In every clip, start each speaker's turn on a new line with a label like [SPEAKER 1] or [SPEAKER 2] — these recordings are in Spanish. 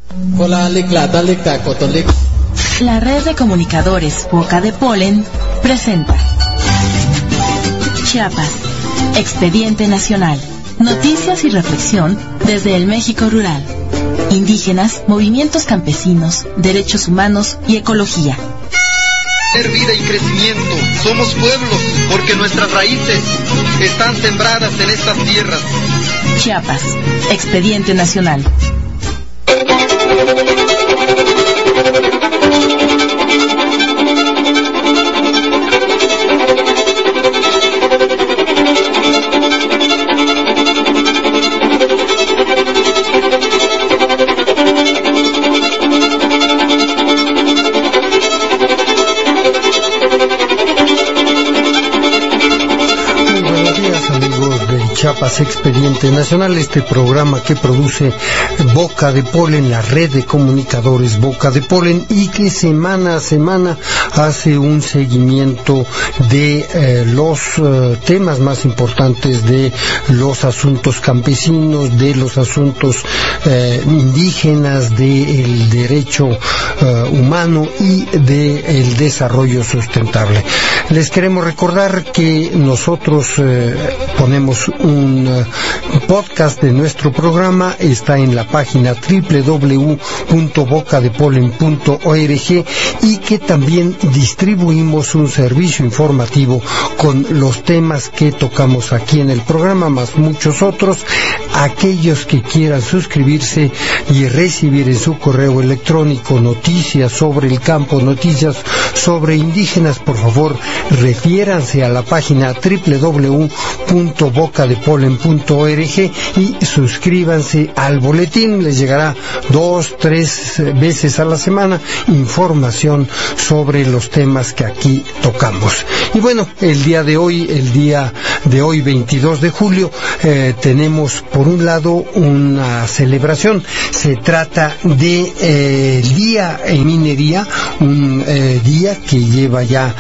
[SPEAKER 1] La red de comunicadores Boca de Polen presenta Chiapas, Expediente Nacional. Noticias y reflexión desde el México rural. Indígenas, movimientos campesinos, derechos humanos y ecología.
[SPEAKER 2] Vida y crecimiento, somos pueblos porque nuestras raíces están sembradas en estas tierras.
[SPEAKER 1] Chiapas, Expediente Nacional.
[SPEAKER 3] Chiapas Expediente Nacional, este programa que produce Boca de Polen, la red de comunicadores Boca de Polen, y que semana a semana hace un seguimiento de los temas más importantes, de los asuntos campesinos, de los asuntos indígenas, del derecho humano y del desarrollo sustentable. Les queremos recordar que nosotros ponemos un podcast de nuestro programa, está en la página www.bocadepolen.org, y que también distribuimos un servicio informativo con los temas que tocamos aquí en el programa, más muchos otros. Aquellos que quieran suscribirse y recibir en su correo electrónico noticias sobre el campo, noticias sobre indígenas, por favor refiéranse a la página www.bocadepolen.org y suscríbanse al boletín. Les llegará 2-3 veces a la semana información sobre los temas que aquí tocamos. Y bueno, el día de hoy 22 de julio, tenemos por un lado una celebración. Se trata de el Día en Minería, un día que lleva ya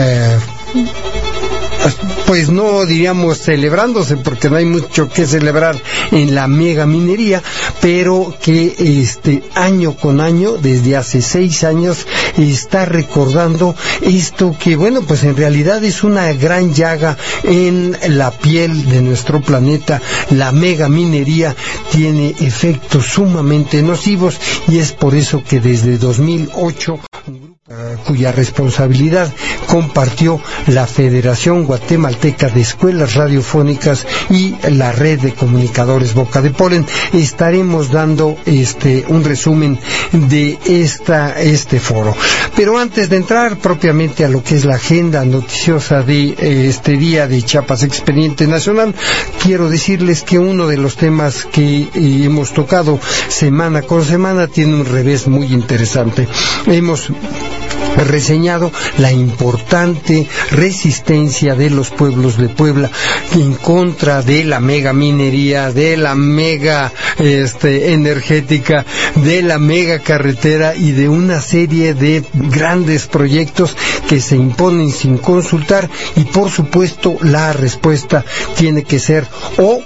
[SPEAKER 3] pues no diríamos celebrándose, porque no hay mucho que celebrar en la mega minería, pero que año con año, desde hace 6 años, está recordando esto que, bueno, pues en realidad es una gran llaga en la piel de nuestro planeta. La mega minería tiene efectos sumamente nocivos, y es por eso que desde 2008 cuya responsabilidad compartió la Federación Guatemalteca de Escuelas Radiofónicas y la red de comunicadores Boca de Polen, estaremos dando un resumen de este foro. Pero antes de entrar propiamente a lo que es la agenda noticiosa de este día de Chiapas Expediente Nacional, quiero decirles que uno de los temas que hemos tocado semana con semana tiene un revés muy interesante. Hemos reseñado la importante resistencia de los pueblos de Puebla en contra de la mega minería, de la mega energética, de la mega carretera y de una serie de grandes proyectos que se imponen sin consultar. Y por supuesto la respuesta tiene que ser o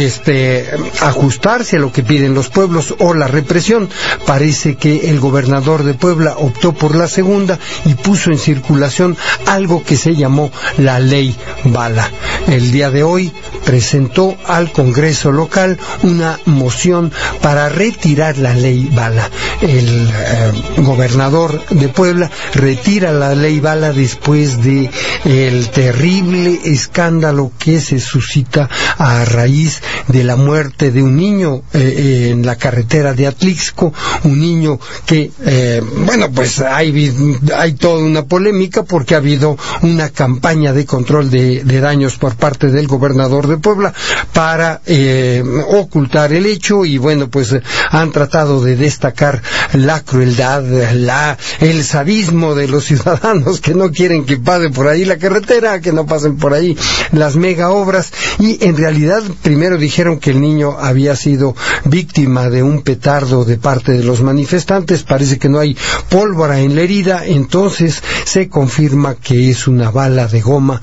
[SPEAKER 3] ajustarse a lo que piden los pueblos o la represión. Parece que el gobernador de Puebla optó por la segunda y puso en circulación algo que se llamó la Ley Bala. El día de hoy presentó al Congreso local una moción para retirar la Ley Bala. El gobernador de Puebla retira la Ley Bala después de el terrible escándalo que se suscita a raíz de la muerte de un niño en la carretera de Atlixco, un niño que pues hay toda una polémica porque ha habido una campaña de control de daños por parte del gobernador de Puebla para ocultar el hecho, y bueno, pues han tratado de destacar la crueldad, el sadismo de los ciudadanos que no quieren que pase por ahí la carretera, que no pasen por ahí las mega obras, y en realidad primero dijeron que el niño había sido víctima de un petardo de parte de los manifestantes. Parece que no hay pólvora en la herida, entonces se confirma que es una bala de goma,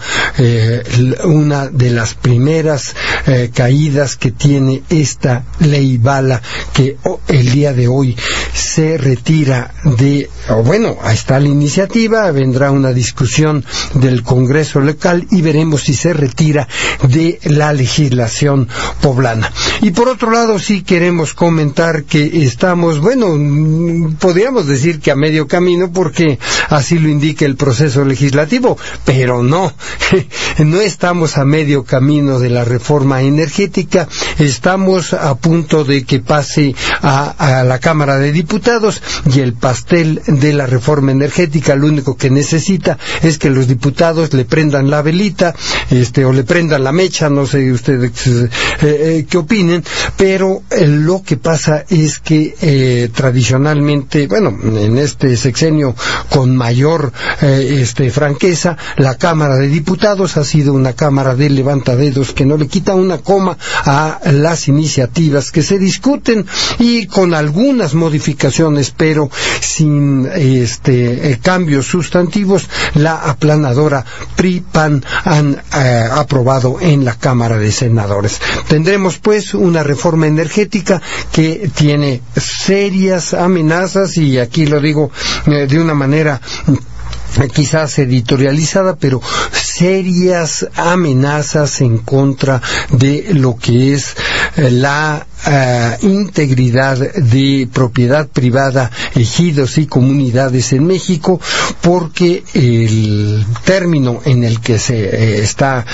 [SPEAKER 3] una de las primeras caídas que tiene esta Ley Bala, que el día de hoy se retira ahí está la iniciativa, vendrá una discusión del Congreso local y veremos si se retira de la legislación poblana. Y por otro lado, sí queremos comentar que estamos, podríamos decir que a medio camino, porque así lo indica el proceso legislativo, pero no estamos a medio camino de la reforma energética. Estamos a punto de que pase a la Cámara de Diputados, y el pastel de la reforma energética lo único que necesita es que los diputados le prendan la velita, o le prendan la mecha, no sé ustedes qué opinen, pero lo que pasa es que tradicionalmente, en este sexenio con mayor franqueza, la Cámara de Diputados ha sido una cámara de levantadedos que no le quita una coma a las iniciativas que se discuten, y con algunas modificaciones, pero sin cambios sustantivos, la aplanadora PRI-PAN han aprobado en la Cámara de Senadores. Tendremos pues una reforma energética que tiene serias amenazas, y aquí lo digo de una manera quizás editorializada, pero serias amenazas en contra de lo que es la integridad de propiedad privada, ejidos y comunidades en México, porque el término en el que se está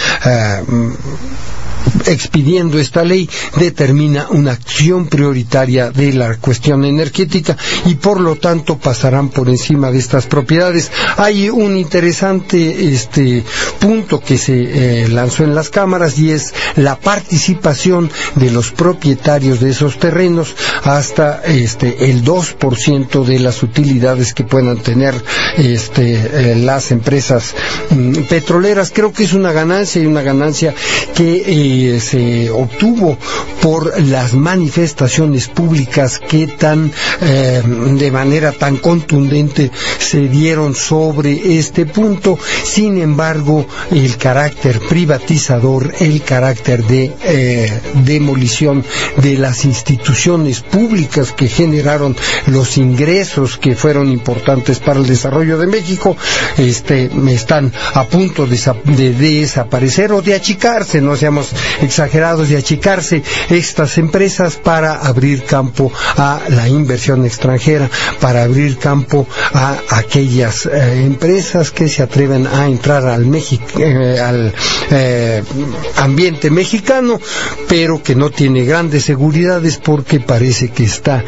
[SPEAKER 3] expidiendo esta ley determina una acción prioritaria de la cuestión energética, y por lo tanto pasarán por encima de estas propiedades. Hay un interesante punto que se lanzó en las cámaras, y es la participación de los propietarios de esos terrenos hasta el 2% de las utilidades que puedan tener las empresas petroleras. Creo que es una ganancia, y una ganancia que se obtuvo por las manifestaciones públicas que de manera tan contundente se dieron sobre este punto. Sin embargo, el carácter privatizador, el carácter de demolición de las instituciones públicas que generaron los ingresos que fueron importantes para el desarrollo de México, están a punto de desaparecer o de achicarse, no seamos exagerados, de achicarse estas empresas para abrir campo a la inversión extranjera, para abrir campo a aquellas empresas que se atreven a entrar al ambiente mexicano, pero que no tiene grandes seguridades, porque parece que está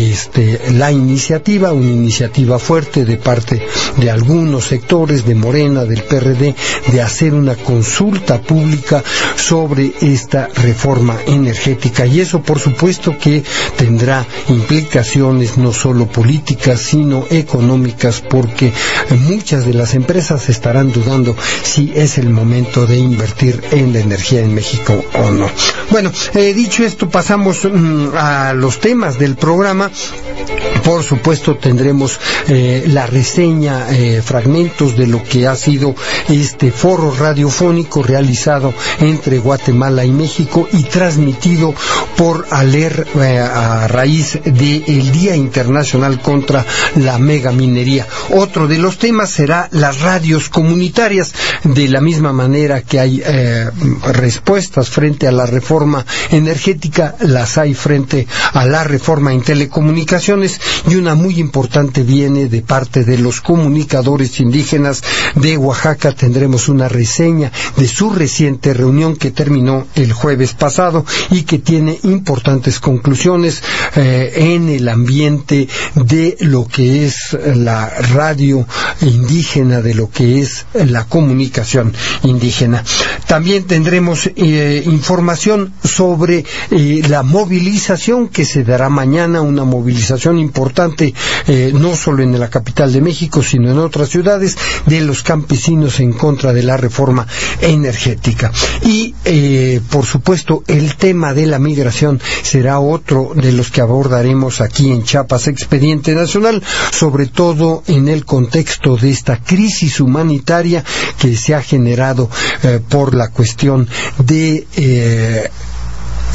[SPEAKER 3] una iniciativa fuerte de parte de algunos sectores de Morena, del PRD, de hacer una consulta pública sobre esta reforma energética, y eso por supuesto que tendrá implicaciones no solo políticas sino económicas, porque muchas de las empresas estarán dudando si es el momento de invertir en la energía en México o no. Bueno, dicho esto, pasamos a los temas del programa. Por supuesto tendremos la reseña, fragmentos de lo que ha sido este foro radiofónico realizado entre Guatemala y México y transmitido por ALER a raíz del Día Internacional contra la Megaminería. Otro de los temas será las radios comunitarias. De la misma manera que hay respuestas frente a la reforma energética, las hay frente a la reforma en telecomunicaciones, y una muy importante viene de parte de los comunicadores indígenas de Oaxaca. Tendremos una reseña de su reciente reunión que terminó el jueves pasado y que tiene importantes conclusiones en el ambiente de lo que es la radio indígena, de lo que es la comunicación indígena. También tendremos información sobre la movilización que se dará mañana, una movilización importante no solo en la capital de México sino en otras ciudades, de los campesinos en contra de la reforma energética. Y por supuesto el tema de la migración será otro de los que abordaremos aquí en Chiapas Expediente Nacional, sobre todo en el contexto de esta crisis humanitaria que se ha generado por la cuestión de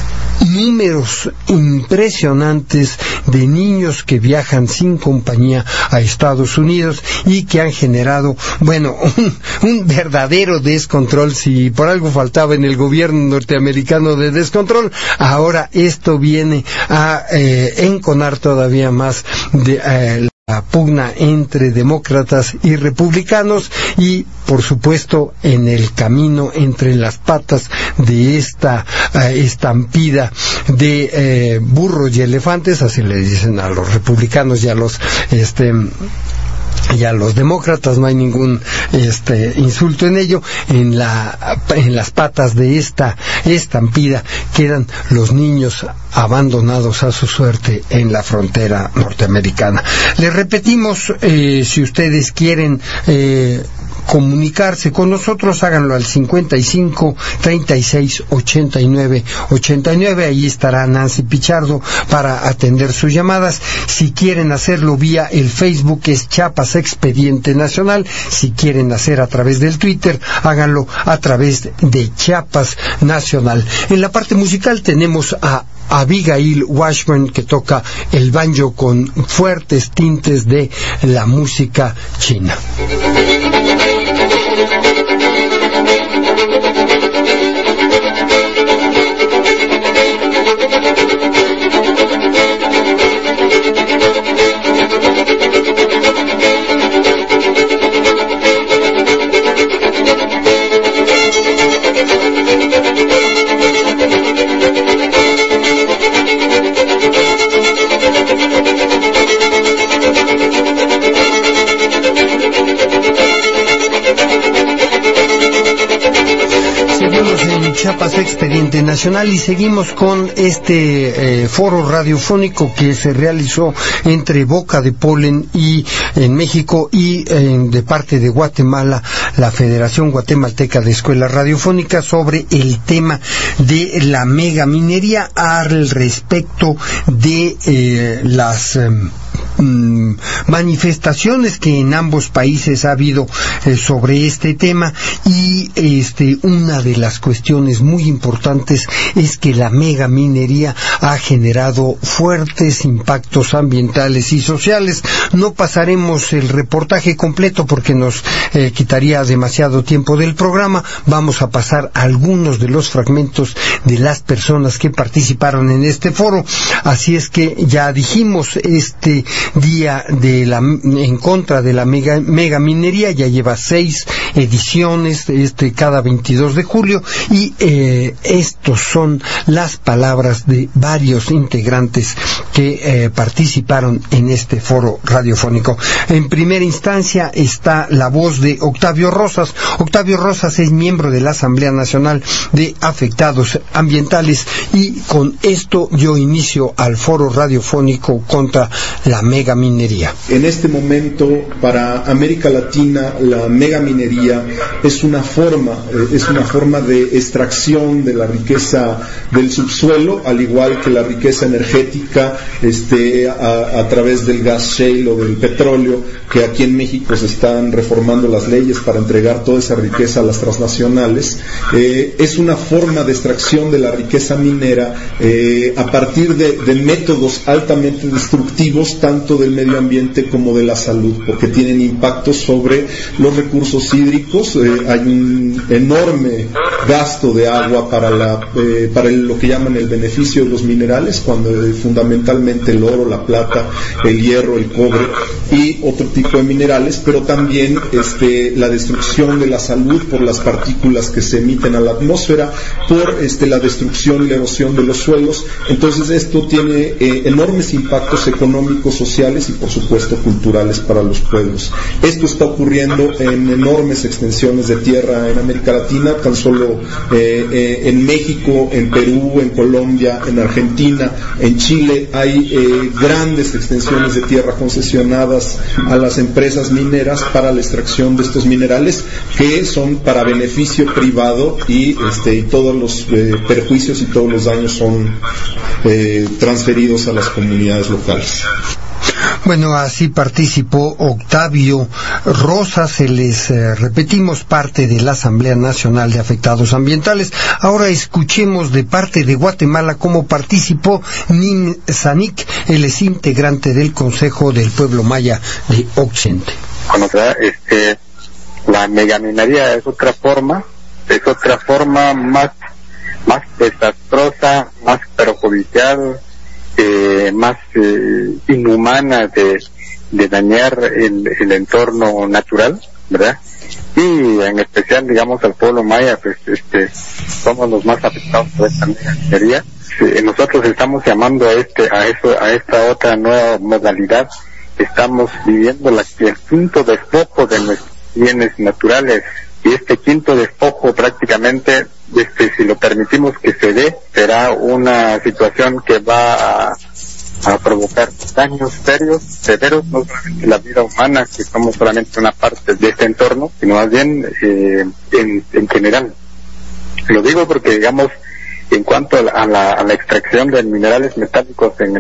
[SPEAKER 3] números impresionantes de niños que viajan sin compañía a Estados Unidos y que han generado, bueno, un verdadero descontrol. Si por algo faltaba en el gobierno norteamericano de descontrol, ahora esto viene a enconar todavía más de la pugna entre demócratas y republicanos, y por supuesto en el camino, entre las patas de esta estampida de burros y elefantes, así le dicen a los republicanos y a los demócratas, no hay ningún insulto en ello. En las patas de esta estampida quedan los niños abandonados a su suerte en la frontera norteamericana. Les repetimos, si ustedes quieren comunicarse con nosotros, háganlo al 55 36 89 89. Ahí estará Nancy Pichardo para atender sus llamadas. Si quieren hacerlo vía el Facebook, es Chiapas Expediente Nacional. Si quieren hacer a través del Twitter, háganlo a través de Chiapas Nacional. En la parte musical tenemos a Abigail Washburn, que toca el banjo con fuertes tintes de la música china. Chiapas Expediente Nacional y seguimos con este foro radiofónico que se realizó entre Boca de Polen y en México y de parte de Guatemala, la Federación Guatemalteca de Escuelas Radiofónicas, sobre el tema de la megaminería al respecto de las manifestaciones que en ambos países ha habido sobre este tema, y una de las cuestiones muy importantes es que la megaminería ha generado fuertes impactos ambientales y sociales. No pasaremos el reportaje completo porque nos quitaría demasiado tiempo del programa. Vamos a pasar algunos de los fragmentos de las personas que participaron en este foro. Así es que ya dijimos, este día en contra de la megaminería ya lleva 6 ediciones, cada 22 de julio, y estos son las palabras de varios integrantes que participaron en este foro radiofónico. En primera instancia está la voz de Octavio Rosas. Octavio Rosas es miembro de la Asamblea Nacional de Afectados Ambientales, y con esto yo inicio al foro radiofónico contra la megaminería.
[SPEAKER 4] En este momento, para América Latina, la megaminería es una forma de extracción de la riqueza del subsuelo, al igual que la riqueza energética a través del gas shale o del petróleo, que aquí en México se están reformando las leyes para entregar toda esa riqueza a las transnacionales. Es una forma de extracción de la riqueza minera a partir de métodos altamente destructivos, tanto del medio ambiente como de la salud, porque tienen impactos sobre los recursos hídricos. Hay un enorme gasto de agua para lo que llaman el beneficio de los minerales, cuando fundamentalmente el oro, la plata, el hierro, el cobre y otro tipo de minerales, pero también la destrucción de la salud por las partículas que se emiten a la atmósfera, por la destrucción y la erosión de los suelos. Entonces esto tiene enormes impactos económicos, sociales y por supuesto culturales para los pueblos. Esto está ocurriendo en enormes extensiones de tierra en América Latina, tan solo en México, en Perú, en Colombia, en Argentina, en Chile hay grandes extensiones de tierra concesionadas a las empresas mineras para la extracción de estos minerales, que son para beneficio privado, y todos los perjuicios y todos los daños son transferidos a las comunidades locales.
[SPEAKER 3] Bueno, así participó Octavio Rosas, repetimos, parte de la Asamblea Nacional de Afectados Ambientales. Ahora escuchemos de parte de Guatemala cómo participó Nim Zanik, él es integrante del Consejo del Pueblo Maya de Occidente.
[SPEAKER 5] Bueno, la megaminería es otra forma más desastrosa, más perjudicial, más inhumana de dañar el entorno natural, ¿verdad? Y en especial, digamos, al pueblo maya, pues somos los más afectados por esta megaminería. Nosotros estamos llamando a esta otra nueva modalidad. Estamos viviendo el quinto despojo de nuestros bienes naturales, y este quinto despojo prácticamente, si lo permitimos que se dé, será una situación que va a provocar daños severos, no solamente la vida humana, que somos solamente una parte de este entorno, sino más bien en general. Lo digo porque, digamos, en cuanto a la extracción de minerales metálicos en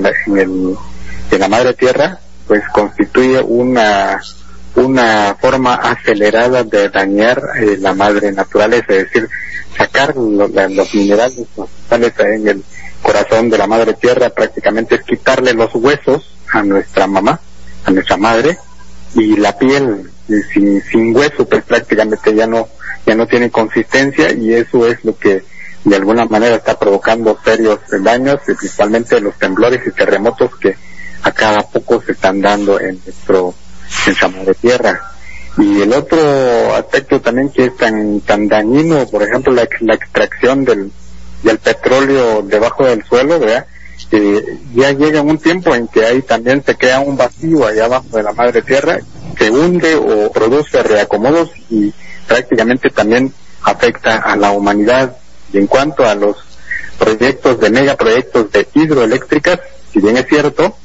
[SPEAKER 5] la madre tierra, pues constituye una forma acelerada de dañar la madre naturaleza, es decir, sacar los minerales en el corazón de la madre tierra prácticamente es quitarle los huesos a nuestra mamá, a nuestra madre, y la piel sin hueso pues prácticamente ya no tiene consistencia, y eso es lo que de alguna manera está provocando serios daños, principalmente los temblores y terremotos que a cada poco se están dando en nuestra madre tierra. Y el otro aspecto también que es tan dañino, por ejemplo, la extracción del petróleo debajo del suelo, ¿verdad? Ya llega un tiempo en que ahí también se crea un vacío allá abajo de la madre tierra, se hunde o produce reacomodos y prácticamente también afecta a la humanidad. Y en cuanto a los megaproyectos de hidroeléctricas, si bien es cierto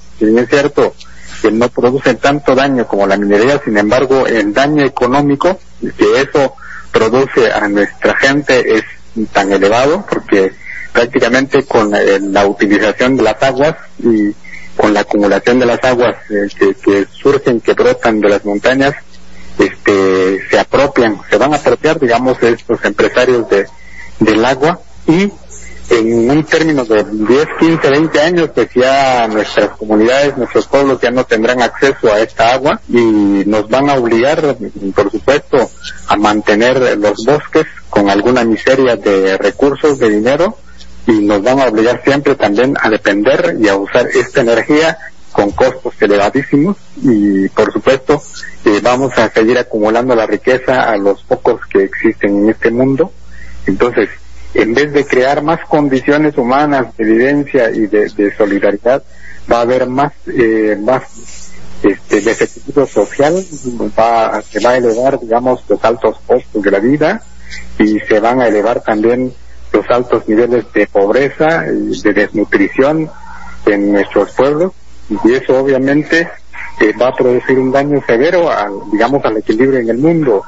[SPEAKER 5] que no producen tanto daño como la minería, sin embargo el daño económico que eso produce a nuestra gente es tan elevado, porque prácticamente con la utilización de las aguas y con la acumulación de las aguas que surgen, que brotan de las montañas, se van a apropiar, digamos, estos empresarios del agua, y en un término de 10, 15, 20 años, pues ya nuestras comunidades, nuestros pueblos ya no tendrán acceso a esta agua, y nos van a obligar, por supuesto, a mantener los bosques con alguna miseria de recursos, de dinero, y nos van a obligar siempre también a depender y a usar esta energía con costos elevadísimos, y por supuesto vamos a seguir acumulando la riqueza a los pocos que existen en este mundo. Entonces, en vez de crear más condiciones humanas de vivencia y de solidaridad, va a haber más desequilibrio social, se va a elevar, digamos, los altos costos de la vida, y se van a elevar también los altos niveles de pobreza y de desnutrición en nuestros pueblos, y eso obviamente va a producir un daño severo al equilibrio en el mundo.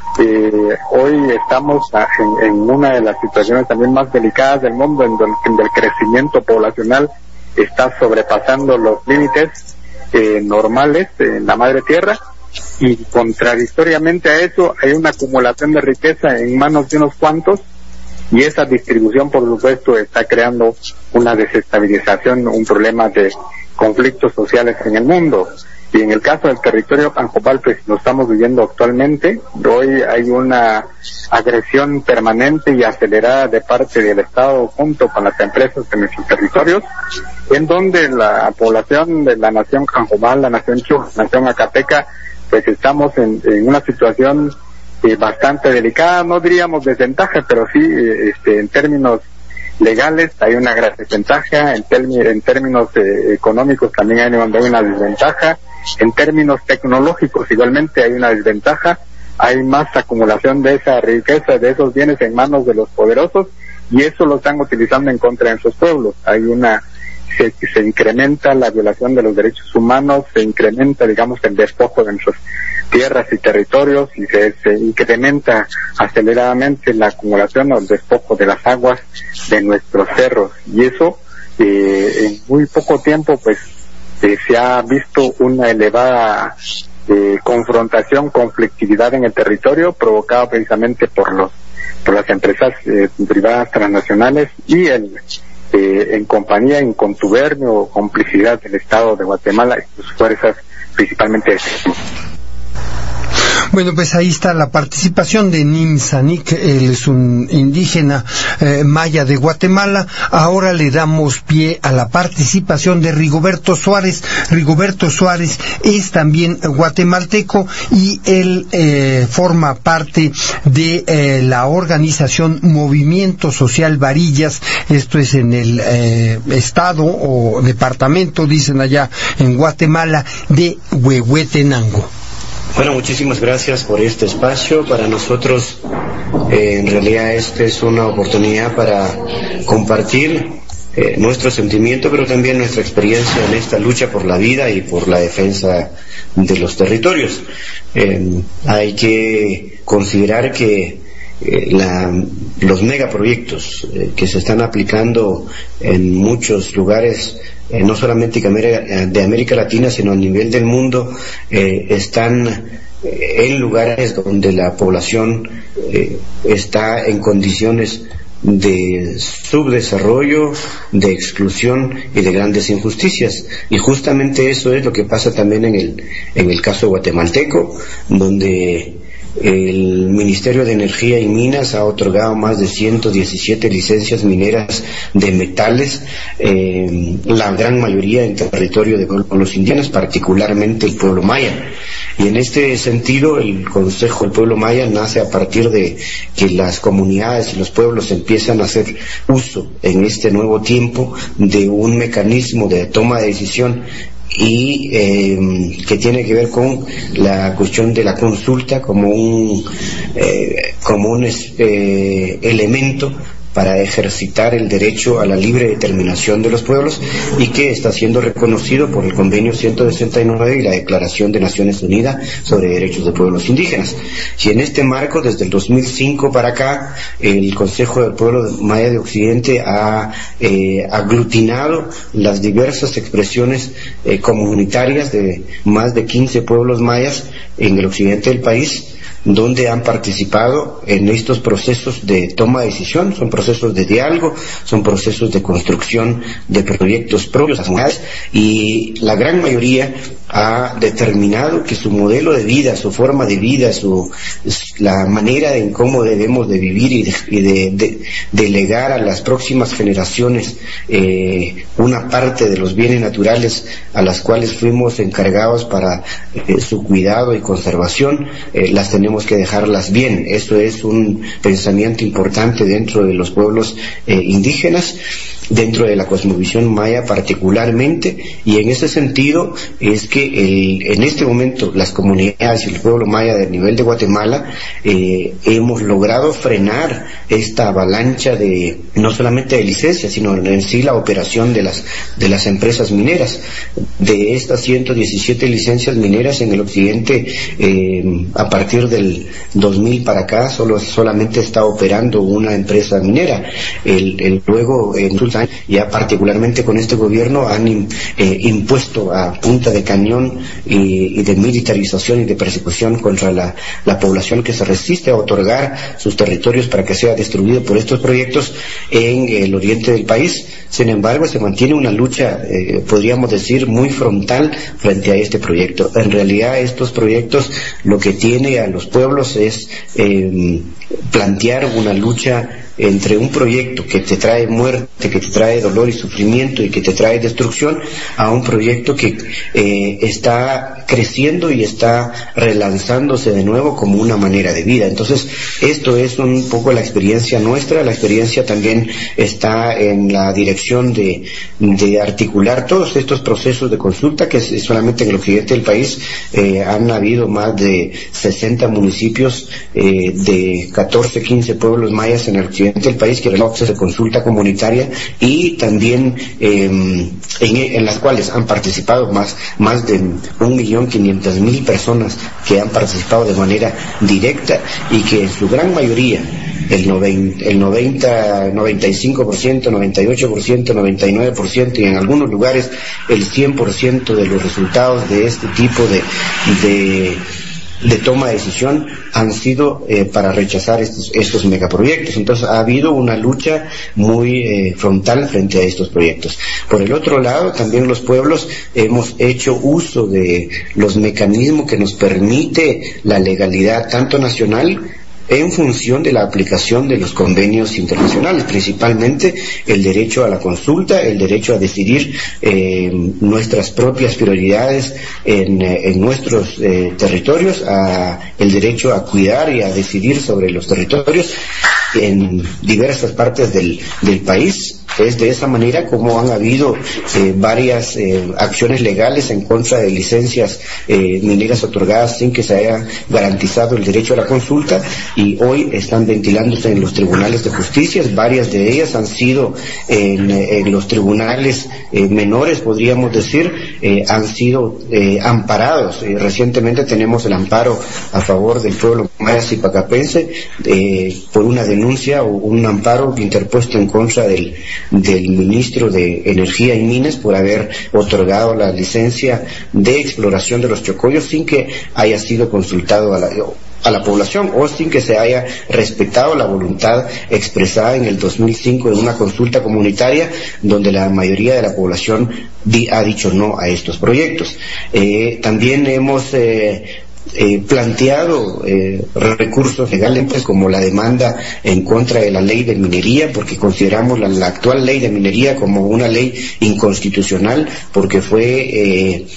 [SPEAKER 5] Hoy estamos en una de las situaciones también más delicadas del mundo, en donde el crecimiento poblacional está sobrepasando los límites normales en la madre tierra, y contradictoriamente a eso hay una acumulación de riqueza en manos de unos cuantos, y esa distribución, por supuesto, está creando una desestabilización, un problema de conflictos sociales en el mundo. Y en el caso del territorio Anjopal, pues lo estamos viviendo actualmente. Hoy hay una agresión permanente y acelerada de parte del Estado junto con las empresas de nuestros territorios, en donde la población de la nación Anjopal, la nación Chuj, la nación Acateca, pues estamos en una situación bastante delicada, no diríamos desventaja, pero sí en términos legales hay una gran desventaja, en términos económicos también hay una desventaja, en términos tecnológicos igualmente hay una desventaja, hay más acumulación de esa riqueza, de esos bienes en manos de los poderosos, y eso lo están utilizando en contra de nuestros pueblos. Se incrementa la violación de los derechos humanos, se incrementa, digamos, el despojo de nuestras tierras y territorios, y se incrementa aceleradamente la acumulación o el despojo de las aguas de nuestros cerros, y eso en muy poco tiempo pues se ha visto una elevada confrontación, conflictividad en el territorio, provocado precisamente por las empresas privadas transnacionales y en compañía, en contubernio o complicidad del Estado de Guatemala y sus fuerzas, principalmente de seguridad.
[SPEAKER 3] Bueno, pues ahí está la participación de Nim Sanik, él es un indígena maya de Guatemala. Ahora le damos pie a la participación de Rigoberto Suárez. Rigoberto Suárez es también guatemalteco y él forma parte de la organización Movimiento Social Varillas. Esto es en el estado o departamento, dicen allá en Guatemala, de Huehuetenango.
[SPEAKER 6] Bueno, muchísimas gracias por este espacio. Para nosotros, en realidad, esta es una oportunidad para compartir nuestro sentimiento, pero también nuestra experiencia en esta lucha por la vida y por la defensa de los territorios. Hay que considerar que los megaproyectos que se están aplicando en muchos lugares, no solamente de América Latina, sino a nivel del mundo, están en lugares donde la población está en condiciones de subdesarrollo, de exclusión y de grandes injusticias. Y justamente eso es lo que pasa también en el caso guatemalteco, donde el Ministerio de Energía y Minas ha otorgado más de 117 licencias mineras de metales, la gran mayoría en territorio de pueblos indígenas, particularmente el pueblo maya. Y en este sentido, el Consejo del Pueblo Maya nace a partir de que las comunidades y los pueblos empiezan a hacer uso en este nuevo tiempo de un mecanismo de toma de decisión y que tiene que ver con la cuestión de la consulta como un elemento para ejercitar el derecho a la libre determinación de los pueblos, y que está siendo reconocido por el Convenio 169 y la Declaración de Naciones Unidas sobre Derechos de Pueblos Indígenas. Y en este marco, desde el 2005 para acá, el Consejo del Pueblo Maya de Occidente ha aglutinado las diversas expresiones comunitarias de más de 15 pueblos mayas en el occidente del país, donde han participado en estos procesos de toma de decisión. Son procesos de diálogo, son procesos de construcción de proyectos propios, y la gran mayoría ha determinado que su modelo de vida, su forma de vida, la manera en cómo debemos de vivir y de legar a las próximas generaciones una parte de los bienes naturales a las cuales fuimos encargados para su cuidado y conservación, las tenemos que dejarlas bien. Esto es un pensamiento importante dentro de los pueblos indígenas, dentro de la cosmovisión maya particularmente, y en ese sentido es que en este momento las comunidades y el pueblo maya del nivel de Guatemala hemos logrado frenar esta avalancha de no solamente de licencias, sino en sí la operación de las empresas mineras. De estas 117 licencias mineras en el occidente, a partir del 2000 para acá solamente está operando una empresa minera. Luego en ya particularmente con este gobierno han impuesto a punta de cañón y de militarización y de persecución contra la población que se resiste a otorgar sus territorios para que sea destruido por estos proyectos en el oriente del país. Sin embargo, se mantiene una lucha, podríamos decir, muy frontal frente a este proyecto. En realidad, estos proyectos lo que tiene a los pueblos es plantear una lucha entre un proyecto que te trae muerte, que te trae dolor y sufrimiento y que te trae destrucción, a un proyecto que está creciendo y está relanzándose de nuevo como una manera de vida. Entonces, esto es un poco la experiencia nuestra. La experiencia también está en la dirección de articular todos estos procesos de consulta, que solamente en el occidente del país han habido más de 60 municipios de 14, 15 pueblos mayas en el occidente del país que realizan procesos de consulta comunitaria, y también en las cuales han participado más de 1.500.000 personas que han participado de manera directa, y que en su gran mayoría el 90, 95%, 98%, 99% y en algunos lugares el 100% de los resultados de este tipo de toma de decisión han sido para rechazar estos megaproyectos. Entonces ha habido una lucha muy frontal frente a estos proyectos. Por el otro lado, también los pueblos hemos hecho uso de los mecanismos que nos permite la legalidad tanto nacional en función de la aplicación de los convenios internacionales, principalmente el derecho a la consulta, el derecho a decidir nuestras propias prioridades en nuestros territorios, el derecho a cuidar y a decidir sobre los territorios en diversas partes del país. Es de esa manera como han habido varias acciones legales en contra de licencias mineras otorgadas sin que se haya garantizado el derecho a la consulta, y hoy están ventilándose en los tribunales de justicia. Varias de ellas han sido en los tribunales menores, podríamos decir, han sido amparados. Recientemente tenemos el amparo a favor del pueblo maya zipacapense por una denuncia o un amparo interpuesto en contra del ministro de Energía y Minas por haber otorgado la licencia de exploración de los chocollos sin que haya sido consultado a la población o sin que se haya respetado la voluntad expresada en el 2005 de una consulta comunitaria donde la mayoría de la población ha dicho no a estos proyectos. También hemos planteado recursos legales como la demanda en contra de la ley de minería, porque consideramos la actual ley de minería como una ley inconstitucional, porque fue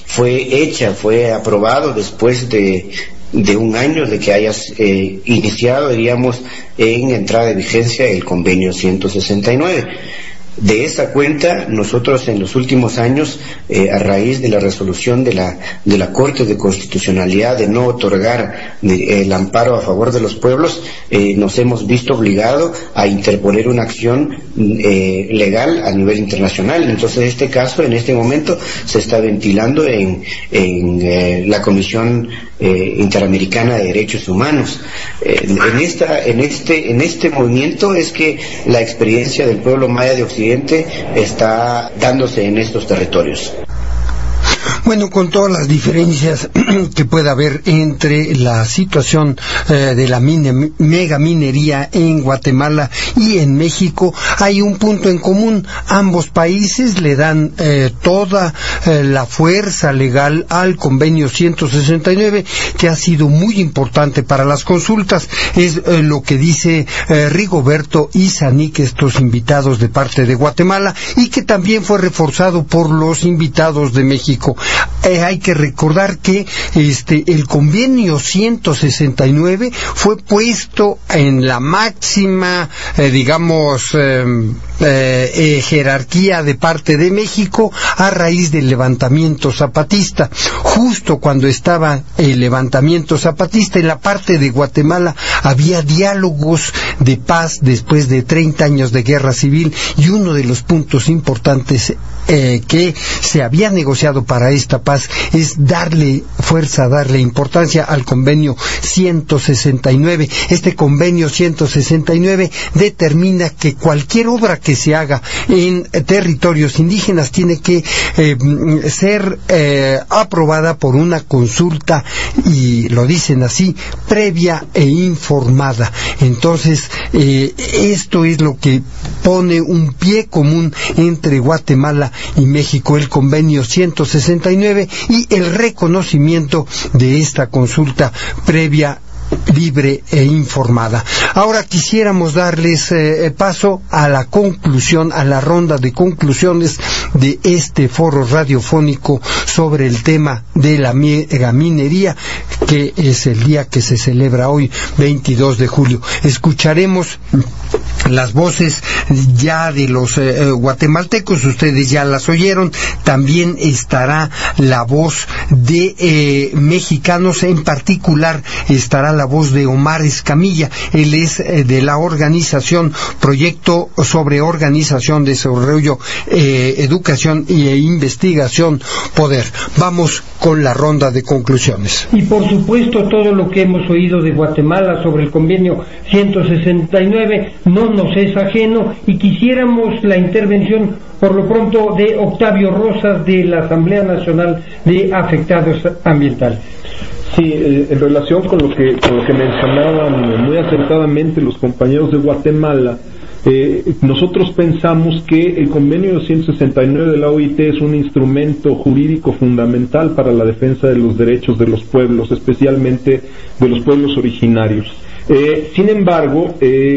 [SPEAKER 6] aprobado después de un año de que hayas iniciado, diríamos, en entrada de vigencia el convenio 169. De esa cuenta, nosotros en los últimos años, a raíz de la resolución de la Corte de Constitucionalidad de no otorgar el amparo a favor de los pueblos, nos hemos visto obligados a interponer una acción legal a nivel internacional. Entonces, este caso, en este momento, se está ventilando en la Comisión Interamericana de Derechos Humanos. En este movimiento es que la experiencia del pueblo maya de Occidente está dándose en estos territorios.
[SPEAKER 3] Bueno, con todas las diferencias que pueda haber entre la situación de la megaminería en Guatemala y en México, hay un punto en común. Ambos países le dan toda la fuerza legal al convenio 169, que ha sido muy importante para las consultas. Es lo que dice Rigoberto Izanik, estos invitados de parte de Guatemala, y que también fue reforzado por los invitados de México. Hay que recordar que el convenio 169 fue puesto en la máxima, jerarquía de parte de México a raíz del levantamiento zapatista. Justo cuando estaba el levantamiento zapatista, en la parte de Guatemala había diálogos de paz después de 30 años de guerra civil, y uno de los puntos importantes que se había negociado para esta paz es darle fuerza, darle importancia al convenio 169. Este convenio 169 determina que cualquier obra que se haga en territorios indígenas tiene que ser aprobada por una consulta, y lo dicen así, previa e informada. Entonces, esto es lo que pone un pie común entre Guatemala y México, el convenio 169 y el reconocimiento de esta consulta previa, libre e informada. Ahora quisiéramos darles paso a la conclusión, a la ronda de conclusiones de este foro radiofónico sobre el tema de la megaminería, que es el día que se celebra hoy, 22 de julio. Escucharemos las voces ya de los guatemaltecos, ustedes ya las oyeron. También estará la voz de mexicanos, en particular estará la voz de Omar Escamilla. Él es de la organización Proyecto sobre Organización, Desarrollo, Educación e Investigación Poder. Vamos con la ronda de conclusiones.
[SPEAKER 7] Y por supuesto todo lo que hemos oído de Guatemala sobre el convenio 169 no nos es ajeno, y quisiéramos la intervención por lo pronto de Octavio Rosas, de la Asamblea Nacional de Afectados Ambientales.
[SPEAKER 4] Sí, en relación con lo que mencionaban muy acertadamente los compañeros de Guatemala, nosotros pensamos que el convenio 169 de la OIT es un instrumento jurídico fundamental para la defensa de los derechos de los pueblos, especialmente de los pueblos originarios. Sin embargo,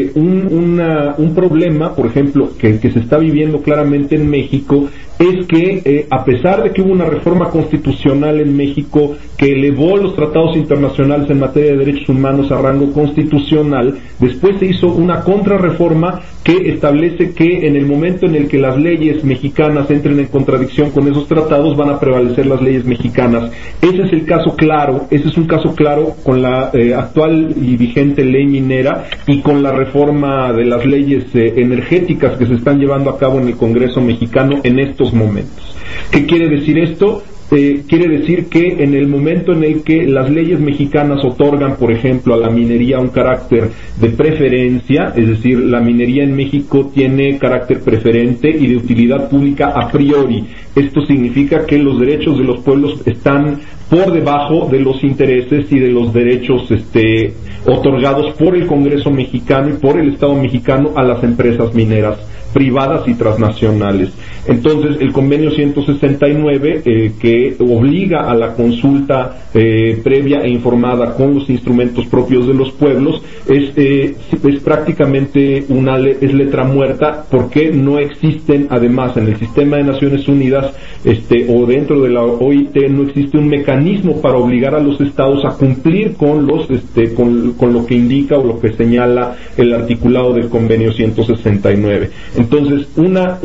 [SPEAKER 4] un problema, por ejemplo, que se está viviendo claramente en México, es que a pesar de que hubo una reforma constitucional en México que elevó los tratados internacionales en materia de derechos humanos a rango constitucional, después se hizo una contrarreforma que establece que en el momento en el que las leyes mexicanas entren en contradicción con esos tratados, van a prevalecer las leyes mexicanas. Ese es un caso claro con la actual y vigente ley minera y con la reforma de las leyes energéticas que se están llevando a cabo en el Congreso mexicano en estos momentos. ¿Qué quiere decir esto? Quiere decir que en el momento en el que las leyes mexicanas otorgan, por ejemplo, a la minería un carácter de preferencia, es decir, la minería en México tiene carácter preferente y de utilidad pública a priori. Esto significa que los derechos de los pueblos están por debajo de los intereses y de los derechos otorgados por el Congreso mexicano y por el Estado mexicano a las empresas mineras privadas y transnacionales. Entonces, el convenio 169, que obliga a la consulta previa e informada con los instrumentos propios de los pueblos, es prácticamente es letra muerta, porque no existen, además, en el sistema de Naciones Unidas o dentro de la OIT, no existe un mecanismo para obligar a los estados a cumplir con con lo que indica o lo que señala el articulado del convenio 169. Entonces, una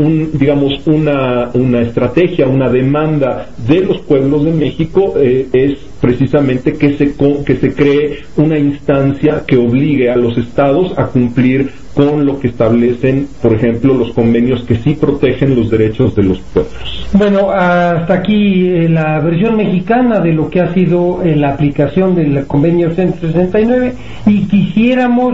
[SPEAKER 4] estrategia, una demanda de los pueblos de México es precisamente que se cree una instancia que obligue a los estados a cumplir con lo que establecen, por ejemplo, los convenios que sí protegen los derechos de los pueblos.
[SPEAKER 7] Bueno, hasta aquí la versión mexicana de lo que ha sido la aplicación del convenio 169, y quisiéramos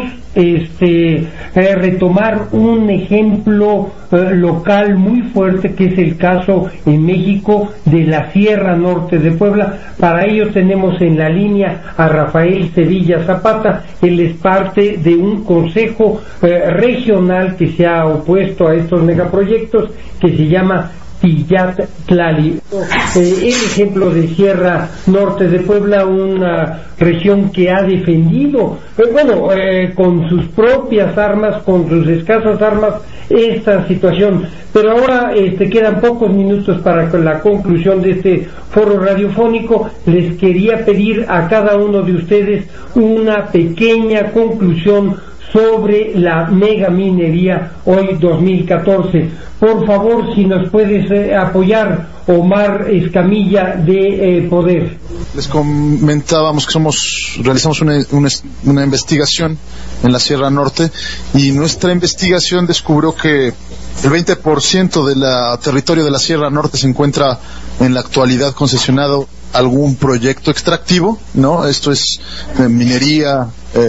[SPEAKER 7] retomar un ejemplo local muy fuerte, que es el caso en México de la Sierra Norte de Puebla. Para ello tenemos en la línea a Rafael Sevilla Zapata. Él es parte de un consejo regional que se ha opuesto a estos megaproyectos, que se llama Tillatlali. El ejemplo de Sierra Norte de Puebla, una región que ha defendido, con sus propias armas, con sus escasas armas, esta situación. Pero ahora quedan pocos minutos para la conclusión de este foro radiofónico. Les quería pedir a cada uno de ustedes una pequeña conclusión sobre la megaminería hoy 2014. Por favor, si nos puedes apoyar, Omar Escamilla de Poder.
[SPEAKER 8] Les comentábamos que realizamos una investigación en la Sierra Norte, y nuestra investigación descubrió que el 20% del territorio de la Sierra Norte se encuentra en la actualidad concesionado algún proyecto extractivo, ¿no? Esto es minería,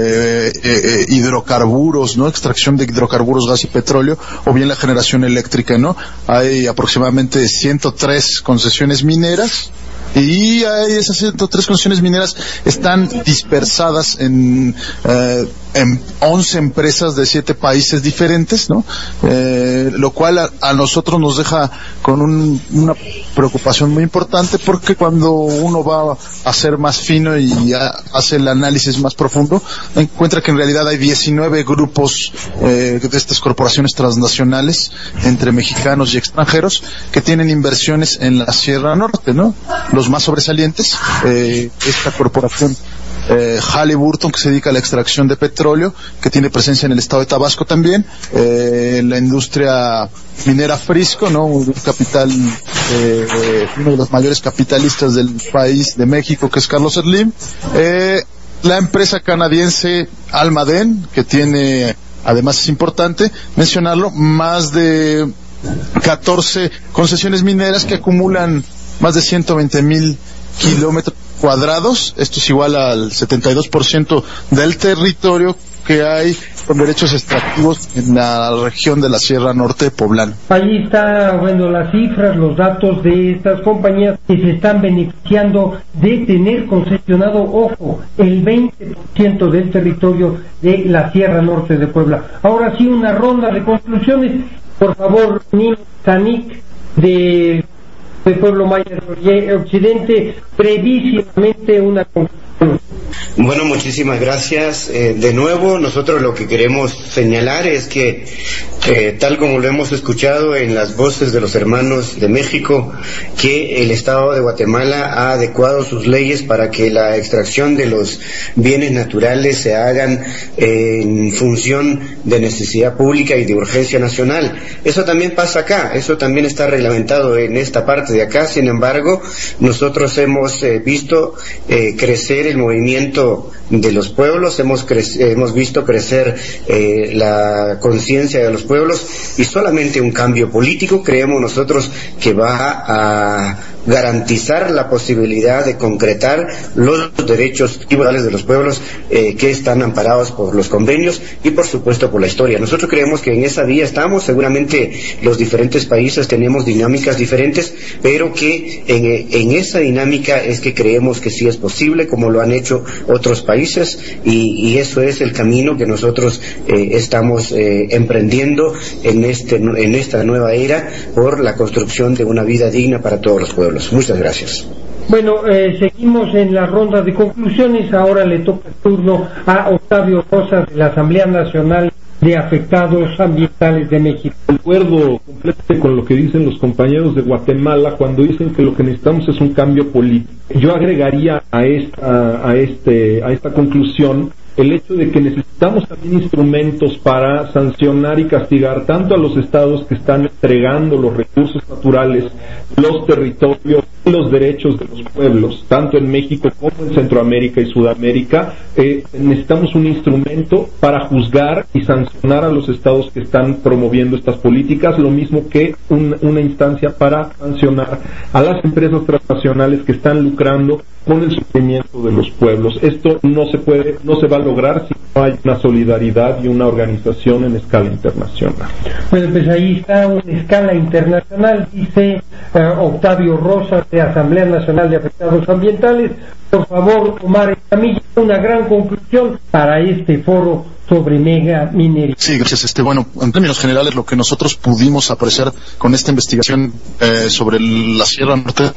[SPEAKER 8] hidrocarburos, ¿no? Extracción de hidrocarburos, gas y petróleo, o bien la generación eléctrica, ¿no? Hay aproximadamente 103 concesiones mineras, y esas 103 concesiones mineras están dispersadas en 11 empresas de 7 países diferentes, ¿no? Lo cual a nosotros nos deja con una preocupación muy importante, porque cuando uno va a ser más fino y hace el análisis más profundo, encuentra que en realidad hay 19 grupos de estas corporaciones transnacionales, entre mexicanos y extranjeros, que tienen inversiones en la Sierra Norte, ¿no? Los más sobresalientes, esta corporación Halliburton, que se dedica a la extracción de petróleo, que tiene presencia en el estado de Tabasco también, la industria minera Frisco, ¿no? Un capital, uno de los mayores capitalistas del país de México, que es Carlos Slim, la empresa canadiense Almaden, que tiene, además es importante mencionarlo, más de 14 concesiones mineras que acumulan más de 120,000 kilómetros cuadrados. Esto es igual al 72% del territorio que hay con derechos extractivos en la región de la Sierra Norte poblana.
[SPEAKER 7] Ahí está, bueno, las cifras, los datos de estas compañías que se están beneficiando de tener concesionado, ojo, el 20% del territorio de la Sierra Norte de Puebla. Ahora sí, una ronda de conclusiones. Por favor, Nino Tanik, de Pueblo Maya Occidente, brevísimamente una conclusión.
[SPEAKER 6] Bueno, muchísimas gracias. De nuevo, nosotros lo que queremos señalar es que, tal como lo hemos escuchado en las voces de los hermanos de México, que el Estado de Guatemala ha adecuado sus leyes para que la extracción de los bienes naturales se hagan en función de necesidad pública y de urgencia nacional. Eso también pasa acá, eso también está reglamentado en esta parte de acá. Sin embargo, nosotros hemos visto crecer el movimiento de los pueblos, hemos visto crecer la conciencia de los pueblos, y solamente un cambio político creemos nosotros que va a garantizar la posibilidad de concretar los derechos tribales de los pueblos que están amparados por los convenios y por supuesto por la historia. Nosotros creemos que en esa vía estamos. Seguramente los diferentes países tenemos dinámicas diferentes, pero que en esa dinámica es que creemos que sí es posible, como lo han hecho otros países, y eso es el camino que nosotros estamos emprendiendo en esta nueva era por la construcción de una vida digna para todos los pueblos. Muchas gracias.
[SPEAKER 7] Bueno, seguimos en la ronda de conclusiones. Ahora le toca el turno a Octavio Rosas, de la Asamblea Nacional de Afectados Ambientales de México.
[SPEAKER 9] Concuerdo completamente con lo que dicen los compañeros de Guatemala cuando dicen que lo que necesitamos es un cambio político. Yo agregaría a esta conclusión el hecho de que necesitamos también instrumentos para sancionar y castigar tanto a los estados que están entregando los recursos naturales, los territorios y los derechos de los pueblos, tanto en México como en Centroamérica y Sudamérica. Necesitamos un instrumento para juzgar y sancionar a los estados que están promoviendo estas políticas, lo mismo que una instancia para sancionar a las empresas transnacionales que están lucrando con el sufrimiento de los pueblos. Esto no se va a lograr si no hay una solidaridad y una organización en escala internacional.
[SPEAKER 7] Bueno, pues ahí está una escala internacional, dice Octavio Rosas, de Asamblea Nacional de Afectados Ambientales. Por favor, Omar Escamilla, una gran conclusión para este foro sobre mega minería.
[SPEAKER 8] Sí, gracias. Bueno, en términos generales, lo que nosotros pudimos apreciar con esta investigación sobre la Sierra Norte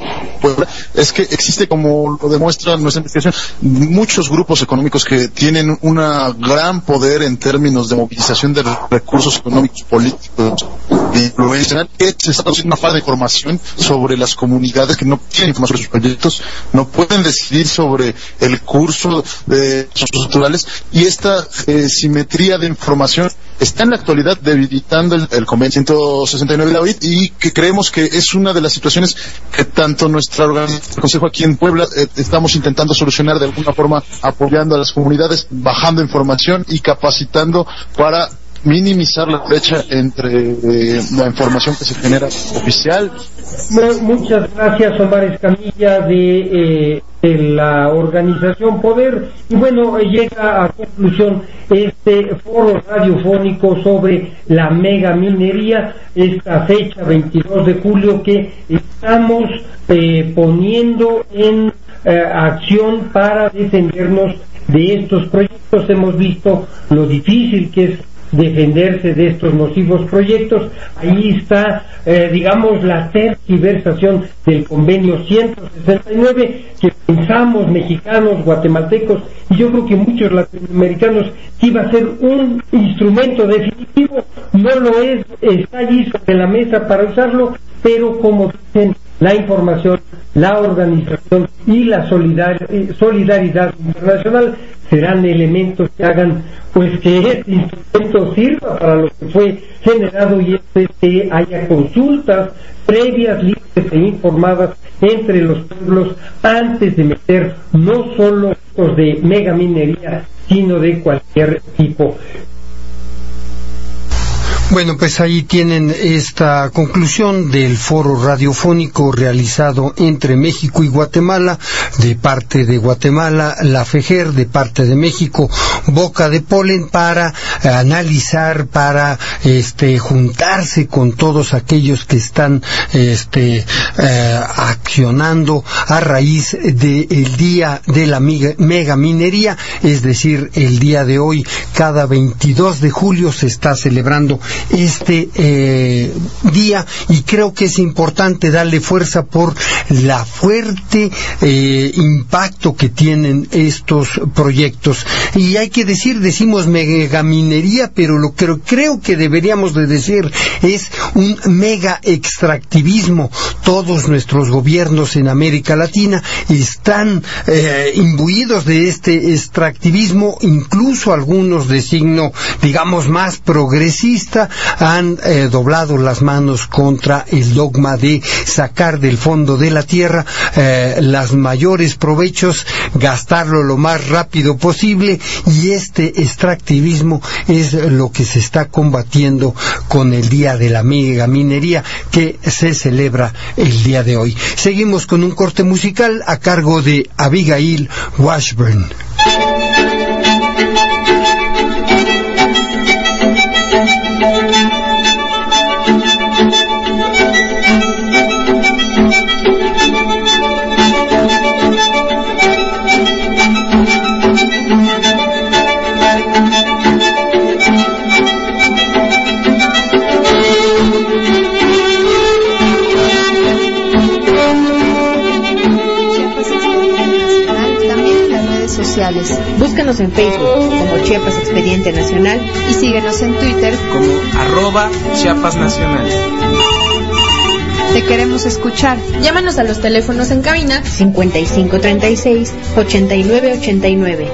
[SPEAKER 8] es que existe, como lo demuestra nuestra investigación, muchos grupos económicos que tienen un gran poder en términos de movilización de recursos económicos, políticos, de influencia, que se está produciendo una falta de información sobre las comunidades que no tienen información sobre sus proyectos, no pueden decidir sobre el curso de sus naturales, y esta simetría de información está en la actualidad debilitando el convenio 169 de la OIT, y que creemos que es una de las situaciones que tanto nuestra organización, el Consejo aquí en Puebla, estamos intentando solucionar de alguna forma, apoyando a las comunidades, bajando información y capacitando para minimizar la brecha entre la información que se genera oficial.
[SPEAKER 7] Muchas gracias, Omar Escamilla, de la organización Poder. Y bueno, llega a conclusión este foro radiofónico sobre la mega minería, esta fecha 22 de julio que estamos poniendo en acción para defendernos de estos proyectos. Hemos visto lo difícil que es defenderse de estos nocivos proyectos. Ahí está, digamos, la tergiversación del convenio 169, que pensamos mexicanos, guatemaltecos y yo creo que muchos latinoamericanos que iba a ser un instrumento definitivo. No lo es, está allí sobre la mesa para usarlo, pero como dicen, la información, la organización y la solidaridad internacional serán elementos que hagan pues que este instrumento sirva para lo que fue generado, y es que haya consultas previas, libres e informadas entre los pueblos antes de meter no solo proyectos de megaminería, sino de cualquier tipo.
[SPEAKER 3] Bueno, pues ahí tienen esta conclusión del foro radiofónico realizado entre México y Guatemala, de parte de Guatemala, la FEGER, de parte de México, Boca de Polen, para analizar, para juntarse con todos aquellos que están accionando a raíz del día de la megaminería, es decir, el día de hoy, cada 22 de julio se está celebrando día, y creo que es importante darle fuerza por la fuerte impacto que tienen estos proyectos. Y hay que decimos megaminería, pero lo que creo que deberíamos de decir es un mega extractivismo. Todos nuestros gobiernos en América Latina están imbuidos de este extractivismo, incluso algunos de signo, digamos, más progresista, han doblado las manos contra el dogma de sacar del fondo de la tierra los mayores provechos, gastarlo lo más rápido posible, y este extractivismo es lo que se está combatiendo con el Día de la Megaminería, que se celebra el día de hoy. Seguimos con un corte musical a cargo de Abigail Washburn.
[SPEAKER 10] Búscanos en Facebook como Chiapas Expediente Nacional y síguenos en Twitter
[SPEAKER 11] como @ChiapasNacional.
[SPEAKER 10] Te queremos escuchar.
[SPEAKER 12] Llámanos a los teléfonos en cabina
[SPEAKER 10] 5536-8989.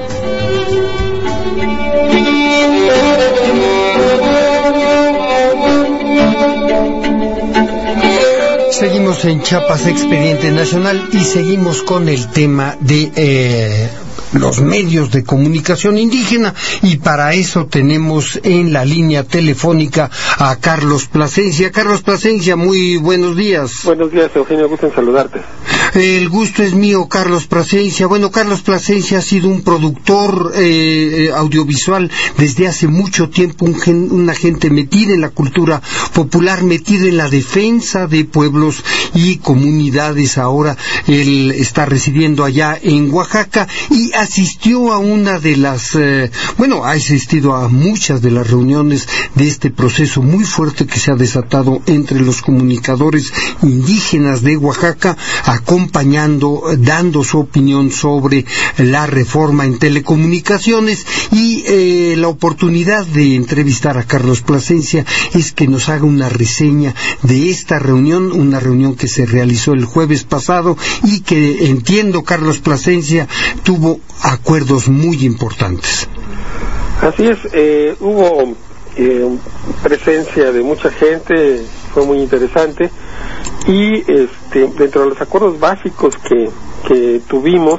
[SPEAKER 3] Seguimos en Chiapas Expediente Nacional y seguimos con el tema de los medios de comunicación indígena, y para eso tenemos en la línea telefónica a Carlos Plasencia. Carlos Plasencia, muy buenos días.
[SPEAKER 13] Buenos días, Eugenio, gusto en saludarte.
[SPEAKER 3] El gusto es mío, Carlos Plasencia. Bueno, Carlos Plasencia ha sido un productor audiovisual desde hace mucho tiempo, una gente metida en la cultura popular, metida en la defensa de pueblos y comunidades. Ahora él está residiendo allá en Oaxaca y asistió a una de las, ha asistido a muchas de las reuniones de este proceso muy fuerte que se ha desatado entre los comunicadores indígenas de Oaxaca, acompañando, dando su opinión sobre la reforma en telecomunicaciones, y la oportunidad de entrevistar a Carlos Plasencia es que nos haga una reseña de esta reunión, una reunión que se realizó el jueves pasado y que, entiendo, Carlos Plasencia, tuvo acuerdos muy importantes.
[SPEAKER 13] Así es, hubo presencia de mucha gente, fue muy interesante, y dentro de los acuerdos básicos que tuvimos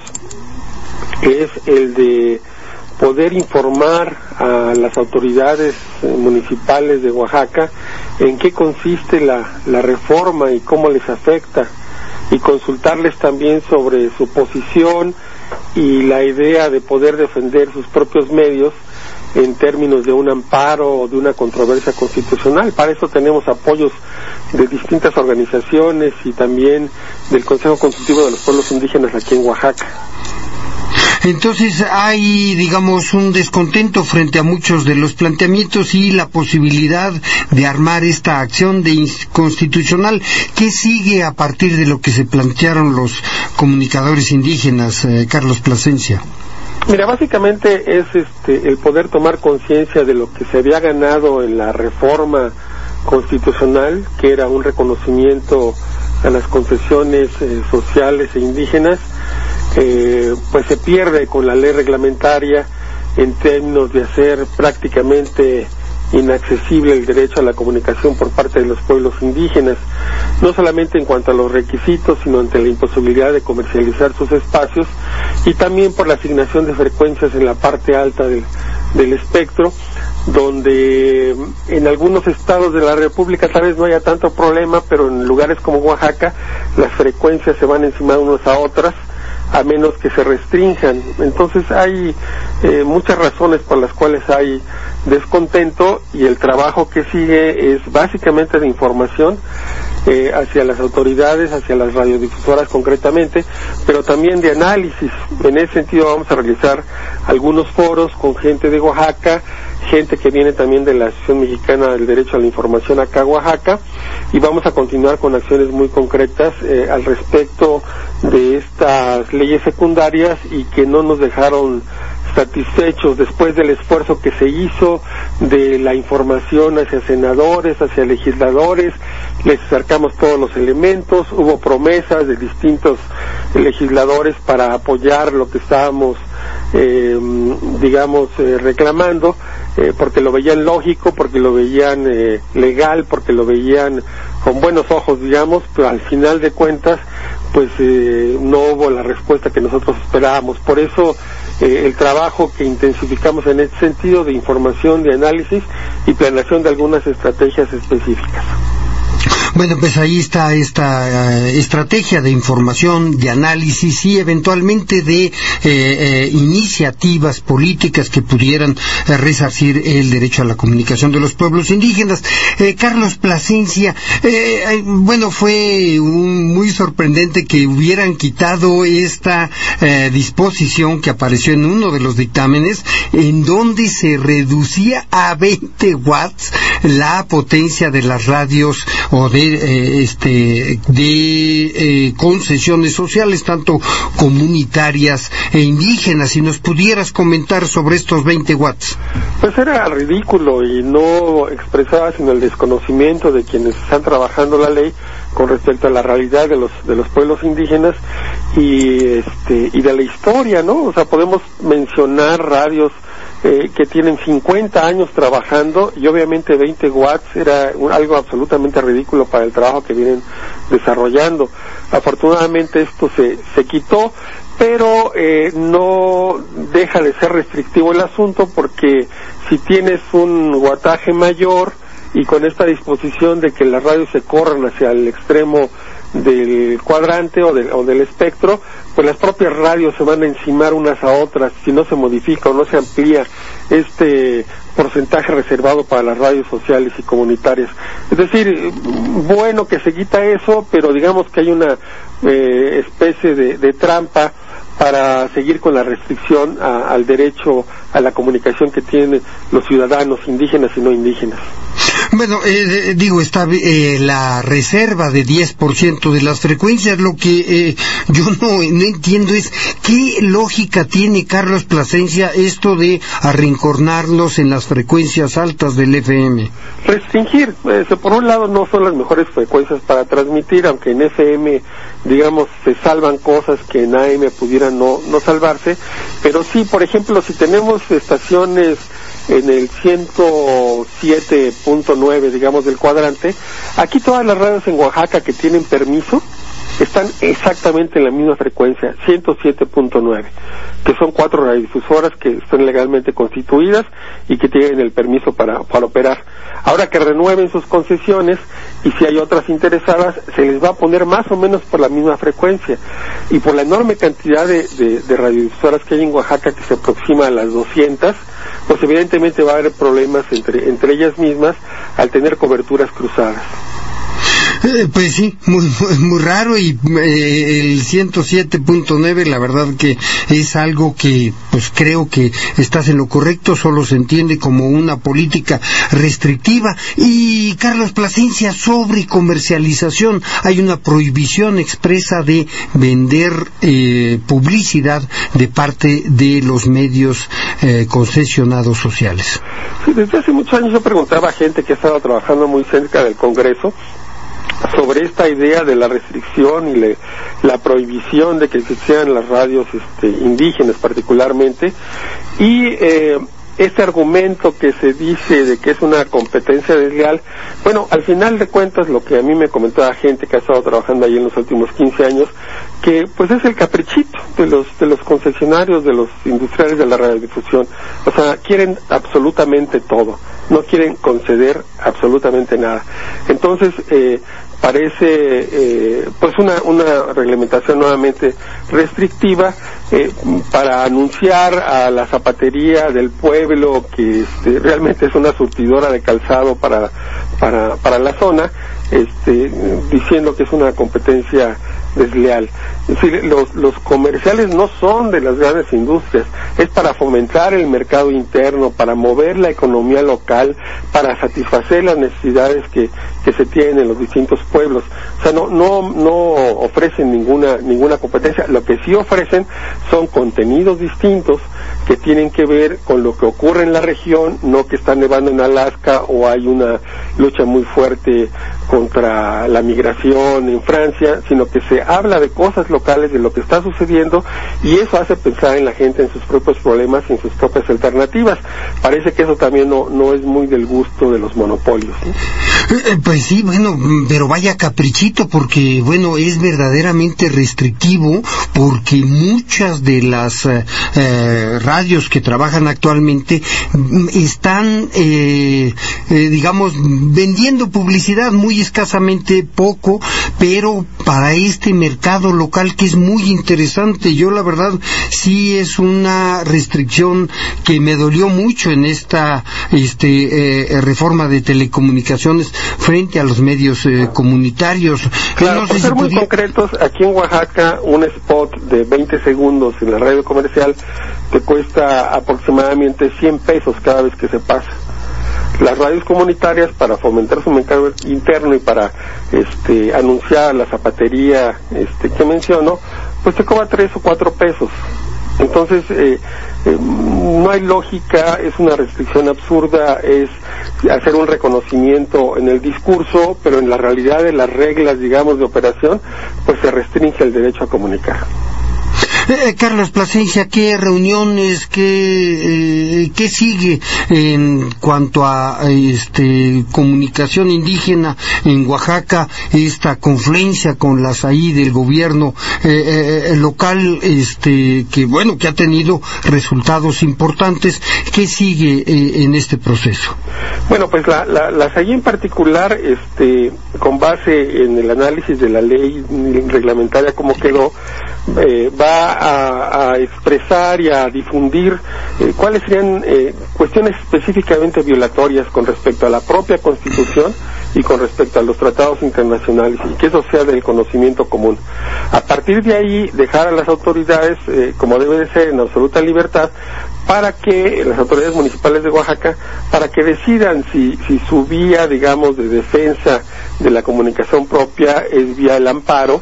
[SPEAKER 13] es el de poder informar a las autoridades municipales de Oaxaca en qué consiste la reforma y cómo les afecta, y consultarles también sobre su posición y la idea de poder defender sus propios medios en términos de un amparo o de una controversia constitucional. Para eso tenemos apoyos de distintas organizaciones y también del Consejo Consultivo de los Pueblos Indígenas aquí en Oaxaca.
[SPEAKER 3] Entonces hay, digamos, un descontento frente a muchos de los planteamientos y la posibilidad de armar esta acción constitucional. ¿Qué sigue a partir de lo que se plantearon los comunicadores indígenas, Carlos Plasencia?
[SPEAKER 13] Mira, básicamente es el poder tomar conciencia de lo que se había ganado en la reforma constitucional, que era un reconocimiento a las concesiones sociales e indígenas. Pues se pierde con la ley reglamentaria en términos de hacer prácticamente inaccesible el derecho a la comunicación por parte de los pueblos indígenas, no solamente en cuanto a los requisitos, sino ante la imposibilidad de comercializar sus espacios, y también por la asignación de frecuencias en la parte alta del espectro, donde en algunos estados de la República tal vez no haya tanto problema, pero en lugares como Oaxaca las frecuencias se van encima unas a otras, a menos que se restrinjan. Entonces hay muchas razones por las cuales hay descontento, y el trabajo que sigue es básicamente de información hacia las autoridades, hacia las radiodifusoras concretamente, pero también de análisis. En ese sentido vamos a realizar algunos foros con gente de Oaxaca, gente que viene también de la Asociación Mexicana del Derecho a la Información acá en Oaxaca, y vamos a continuar con acciones muy concretas al respecto de estas leyes secundarias, y que no nos dejaron satisfechos después del esfuerzo que se hizo de la información hacia senadores, hacia legisladores. Les acercamos todos los elementos, hubo promesas de distintos legisladores para apoyar lo que estábamos reclamando, porque lo veían lógico, porque lo veían legal, porque lo veían con buenos ojos, digamos, pero al final de cuentas pues no hubo la respuesta que nosotros esperábamos. Por eso el trabajo que intensificamos en este sentido de información, de análisis y planeación de algunas estrategias específicas.
[SPEAKER 3] Bueno, pues ahí está esta estrategia de información, de análisis y eventualmente de iniciativas políticas que pudieran resarcir el derecho a la comunicación de los pueblos indígenas. Carlos Plasencia, fue muy sorprendente que hubieran quitado esta disposición que apareció en uno de los dictámenes, en donde se reducía a 20 watts la potencia de las radios o de concesiones sociales, tanto comunitarias e indígenas. Si nos pudieras comentar sobre estos 20 watts.
[SPEAKER 13] Pues era ridículo y no expresaba sino el desconocimiento de quienes están trabajando la ley con respecto a la realidad de los pueblos indígenas y de la historia, ¿no? O sea, podemos mencionar radios que tienen 50 años trabajando, y obviamente 20 watts era algo absolutamente ridículo para el trabajo que vienen desarrollando. Afortunadamente esto se quitó, pero no deja de ser restrictivo el asunto, porque si tienes un wattaje mayor y con esta disposición de que las radios se corran hacia el extremo del cuadrante o del espectro, pues las propias radios se van a encimar unas a otras si no se modifica o no se amplía este porcentaje reservado para las radios sociales y comunitarias. Es decir, bueno que se quita eso, pero digamos que hay una especie de trampa para seguir con la restricción al derecho a la comunicación que tienen los ciudadanos indígenas y no indígenas.
[SPEAKER 3] Bueno, está la reserva de 10% de las frecuencias. Lo que yo no entiendo es qué lógica tiene, Carlos Plasencia, esto de arrinconarlos en las frecuencias altas del FM.
[SPEAKER 13] Restringir, por un lado no son las mejores frecuencias para transmitir, aunque en FM, digamos, se salvan cosas que en AM pudieran no salvarse, pero sí, por ejemplo, si tenemos estaciones en el 107.9, digamos, del cuadrante, aquí todas las radios en Oaxaca que tienen permiso están exactamente en la misma frecuencia, 107.9, que son 4 radiodifusoras que están legalmente constituidas y que tienen el permiso para operar. Ahora que renueven sus concesiones, y si hay otras interesadas, se les va a poner más o menos por la misma frecuencia, y por la enorme cantidad de radiodifusoras que hay en Oaxaca, que se aproxima a las 200, pues evidentemente va a haber problemas entre ellas mismas al tener coberturas cruzadas.
[SPEAKER 3] Pues sí, muy raro, y el 107.9 la verdad que es algo que pues creo que estás en lo correcto, solo se entiende como una política restrictiva. Y Carlos Plasencia, sobre comercialización, hay una prohibición expresa de vender publicidad de parte de los medios concesionados sociales.
[SPEAKER 13] Sí, desde hace muchos años yo preguntaba a gente que ha estado trabajando muy cerca del Congreso sobre esta idea de la restricción y la prohibición de que existieran las radios indígenas particularmente, y este argumento que se dice de que es una competencia desleal, bueno, al final de cuentas lo que a mí me comentó la gente que ha estado trabajando ahí en los últimos 15 años, que pues es el caprichito de los concesionarios, de los industriales de la radiodifusión. O sea, quieren absolutamente todo, no quieren conceder absolutamente nada. Entonces, parece pues una reglamentación nuevamente restrictiva para anunciar a la zapatería del pueblo que realmente es una surtidora de calzado para la zona, diciendo que es una competencia desleal. Es decir, los comerciales no son de las grandes industrias, es para fomentar el mercado interno, para mover la economía local, para satisfacer las necesidades que se tienen en los distintos pueblos. O sea, no ofrecen ninguna competencia. Lo que sí ofrecen son contenidos distintos que tienen que ver con lo que ocurre en la región, no que está nevando en Alaska o hay una lucha muy fuerte contra la migración en Francia, sino que se habla de cosas locales, de lo que está sucediendo, y eso hace pensar en la gente, en sus propios problemas y en sus propias alternativas. Parece que eso también no es muy del gusto de los monopolios, ¿no?
[SPEAKER 3] Pues sí, bueno, pero vaya caprichito, porque bueno, es verdaderamente restrictivo, porque muchas de las radios que trabajan actualmente están digamos vendiendo publicidad muy escasamente, poco, pero para este mercado local que es muy interesante. Yo la verdad sí es una restricción que me dolió mucho en esta reforma de telecomunicaciones frente a los medios comunitarios.
[SPEAKER 13] Claro, no sé, por ser muy concretos, aquí en Oaxaca un spot de 20 segundos en la radio comercial te cuesta aproximadamente 100 pesos cada vez que se pasa. Las radios comunitarias, para fomentar su mercado interno y para anunciar la zapatería que menciono, pues te cobra 3 o 4 pesos. Entonces no hay lógica, es una restricción absurda, es hacer un reconocimiento en el discurso, pero en la realidad de las reglas, digamos, de operación, pues se restringe el derecho a comunicar.
[SPEAKER 3] Carlos Plasencia, ¿qué reuniones, qué sigue en cuanto a comunicación indígena en Oaxaca, esta confluencia con las ahí del gobierno local, que ha tenido resultados importantes? ¿Qué sigue en este proceso?
[SPEAKER 13] Bueno, pues la SAI en particular, con base en el análisis de la ley reglamentaria como quedó, va a expresar y a difundir cuáles serían cuestiones específicamente violatorias con respecto a la propia Constitución y con respecto a los tratados internacionales, y que eso sea del conocimiento común. A partir de ahí, dejar a las autoridades, como debe de ser, en absoluta libertad, para que las autoridades municipales de Oaxaca, para que decidan si su vía, digamos, de defensa de la comunicación propia es vía el amparo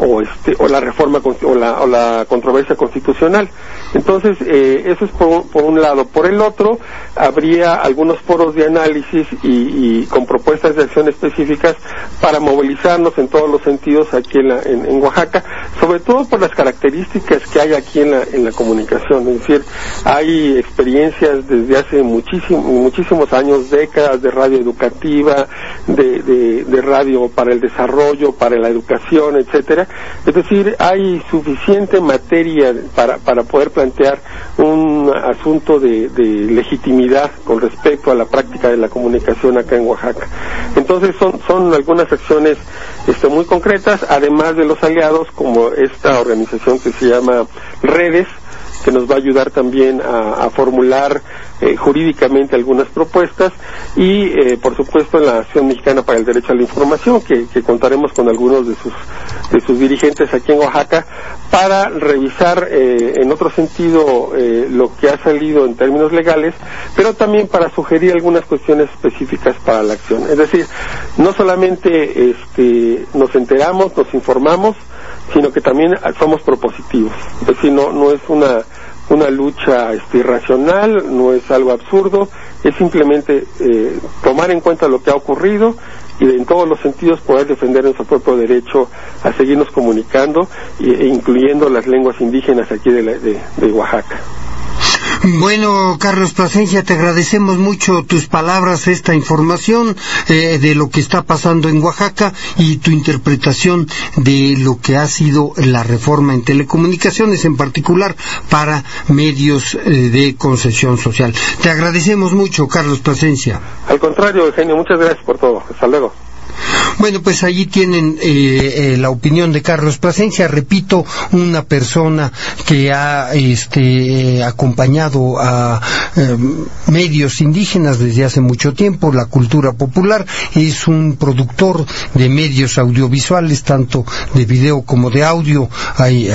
[SPEAKER 13] o la reforma o la controversia constitucional. Entonces, eso es por un lado. Por el otro, habría algunos foros de análisis y con propuestas de acción específicas para movilizarnos en todos los sentidos aquí en Oaxaca, sobre todo por las características que hay aquí en la comunicación. Es decir, hay experiencias desde hace muchísimos años, décadas, de radio educativa, de radio para el desarrollo, para la educación, etcétera. Es decir, hay suficiente materia para poder plantear un asunto de legitimidad con respecto a la práctica de la comunicación acá en Oaxaca. Entonces son algunas acciones muy concretas, además de los aliados, como esta organización que se llama Redes, que nos va a ayudar también a formular jurídicamente algunas propuestas, y por supuesto en la Acción Mexicana para el Derecho a la Información, que contaremos con algunos de sus dirigentes aquí en Oaxaca para revisar en otro sentido lo que ha salido en términos legales, pero también para sugerir algunas cuestiones específicas para la acción. Es decir, no solamente nos enteramos, nos informamos, sino que también somos propositivos. Es decir, no es una lucha irracional, no es algo absurdo, es simplemente tomar en cuenta lo que ha ocurrido y en todos los sentidos poder defender nuestro propio derecho a seguirnos comunicando, e incluyendo las lenguas indígenas aquí de Oaxaca.
[SPEAKER 3] Bueno, Carlos Plasencia, te agradecemos mucho tus palabras, esta información de lo que está pasando en Oaxaca y tu interpretación de lo que ha sido la reforma en telecomunicaciones, en particular para medios de concesión social. Te agradecemos mucho, Carlos Plasencia.
[SPEAKER 13] Al contrario, Eugenio, muchas gracias por todo. Hasta luego.
[SPEAKER 3] Bueno, pues allí tienen la opinión de Carlos Plasencia, repito, una persona que ha acompañado a medios indígenas desde hace mucho tiempo, la cultura popular, es un productor de medios audiovisuales, tanto de video como de audio. Hay,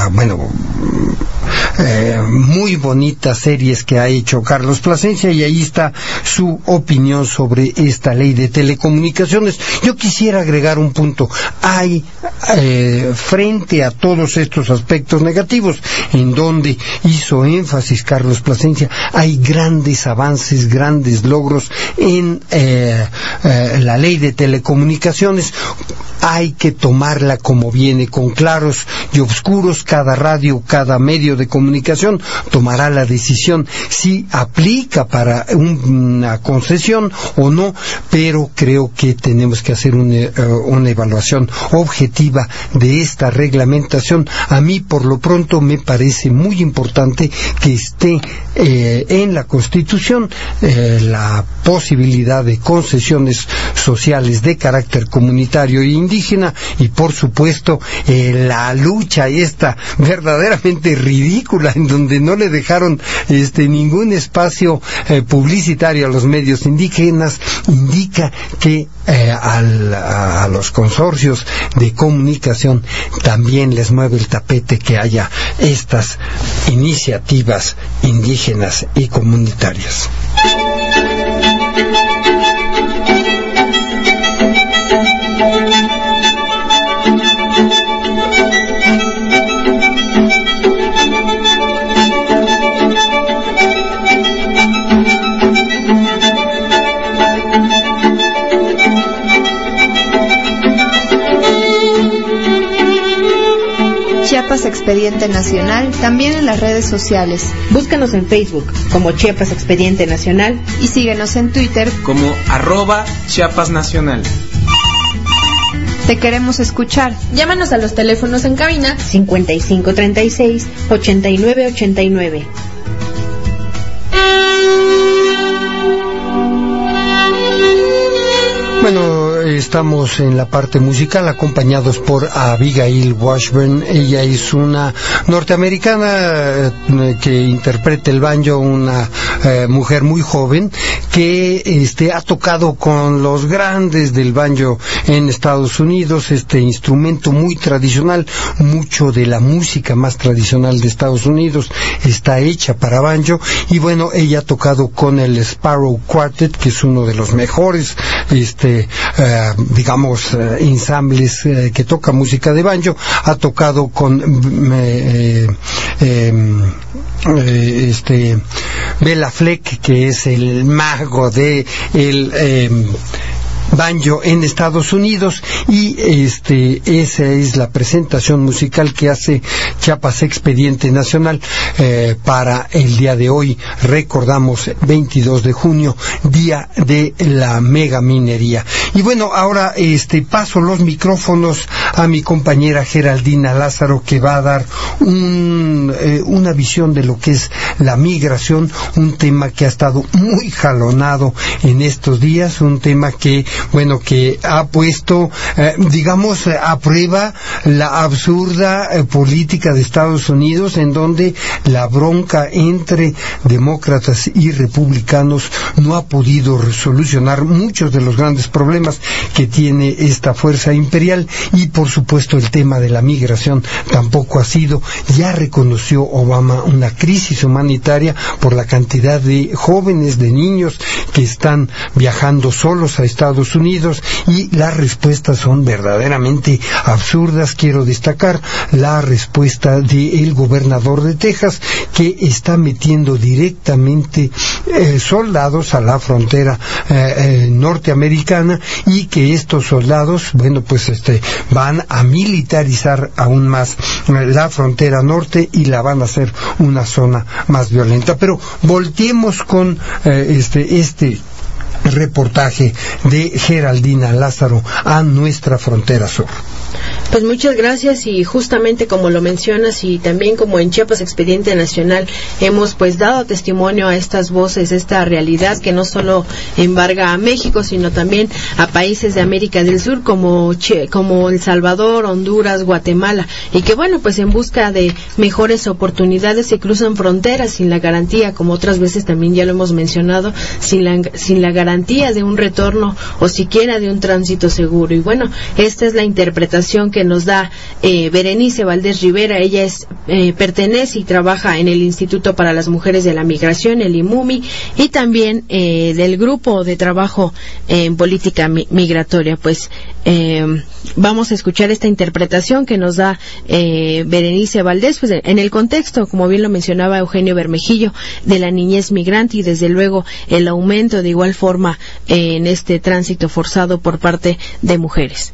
[SPEAKER 3] muy bonitas series que ha hecho Carlos Plasencia, y ahí está su opinión sobre esta ley de telecomunicaciones. Yo quisiera agregar un punto. Hay, frente a todos estos aspectos negativos, en donde hizo énfasis Carlos Plasencia, hay grandes avances, grandes logros en la ley de telecomunicaciones. Hay que tomarla como viene, con claros y oscuros. Cada radio, cada medio de comunicación tomará la decisión si aplica para una concesión o no, pero creo que tenemos que hacer una evaluación objetiva de esta reglamentación. A mí, por lo pronto, me parece muy importante que esté en la Constitución la posibilidad de concesiones sociales de carácter comunitario e indígena, y por supuesto la lucha esta verdaderamente ridícula, en donde no le dejaron ningún espacio publicitario a los medios indígenas, indica que a los consorcios de comunicación también les mueve el tapete que haya estas iniciativas indígenas y comunitarias.
[SPEAKER 10] Chiapas Expediente Nacional, también en las redes sociales.
[SPEAKER 1] Búscanos en Facebook como Chiapas Expediente Nacional
[SPEAKER 10] y síguenos en Twitter
[SPEAKER 11] como @ChiapasNacional.
[SPEAKER 10] Te queremos escuchar.
[SPEAKER 12] Llámanos a los teléfonos en cabina
[SPEAKER 1] 5536-8989.
[SPEAKER 3] Bueno, estamos en la parte musical acompañados por Abigail Washburn. Ella es una norteamericana que interpreta el banjo, una mujer muy joven que ha tocado con los grandes del banjo en Estados Unidos, este instrumento muy tradicional. Mucho de la música más tradicional de Estados Unidos está hecha para banjo, y bueno, ella ha tocado con el Sparrow Quartet, que es uno de los mejores ensambles que toca música de banjo. Ha tocado con Bela Fleck, que es el mago de el banjo en Estados Unidos, y esa es la presentación musical que hace Chiapas Expediente Nacional para el día de hoy. Recordamos 22 de junio, día de la megaminería. Y bueno, ahora paso los micrófonos a mi compañera Geraldina Lázaro, que va a dar una visión de lo que es la migración, un tema que ha estado muy jalonado en estos días, un tema que ha puesto, a prueba la absurda política de Estados Unidos, en donde la bronca entre demócratas y republicanos no ha podido solucionar muchos de los grandes problemas que tiene esta fuerza imperial, y por supuesto el tema de la migración tampoco ha sido. Ya reconoció Obama una crisis humanitaria por la cantidad de jóvenes, de niños que están viajando solos a Estados Unidos, y las respuestas son verdaderamente absurdas. Quiero destacar la respuesta del gobernador de Texas, que está metiendo directamente soldados a la frontera norteamericana, y que estos soldados, bueno, pues van a militarizar aún más la frontera norte y la van a hacer una zona más violenta. Pero volteemos con este reportaje de Geraldina Lázaro a nuestra frontera sur.
[SPEAKER 10] Pues muchas gracias, y justamente como lo mencionas, y también como en Chiapas Expediente Nacional hemos pues dado testimonio a estas voces, esta realidad que no solo embarga a México, sino también a países de América del Sur como El Salvador, Honduras, Guatemala, y que bueno, pues en busca de mejores oportunidades se cruzan fronteras sin la garantía, como otras veces también ya lo hemos mencionado, sin la garantía de un retorno o siquiera de un tránsito seguro. Y bueno, esta es la interpretación que nos da Berenice Valdés Rivera. Ella pertenece y trabaja en el Instituto para las Mujeres de la Migración, el IMUMI, y también del Grupo de Trabajo en Política Migratoria. Pues vamos a escuchar esta interpretación que nos da Berenice Valdés, pues en el contexto, como bien lo mencionaba Eugenio Bermejillo, de la niñez migrante, y desde luego el aumento de igual forma en este tránsito forzado por parte de mujeres.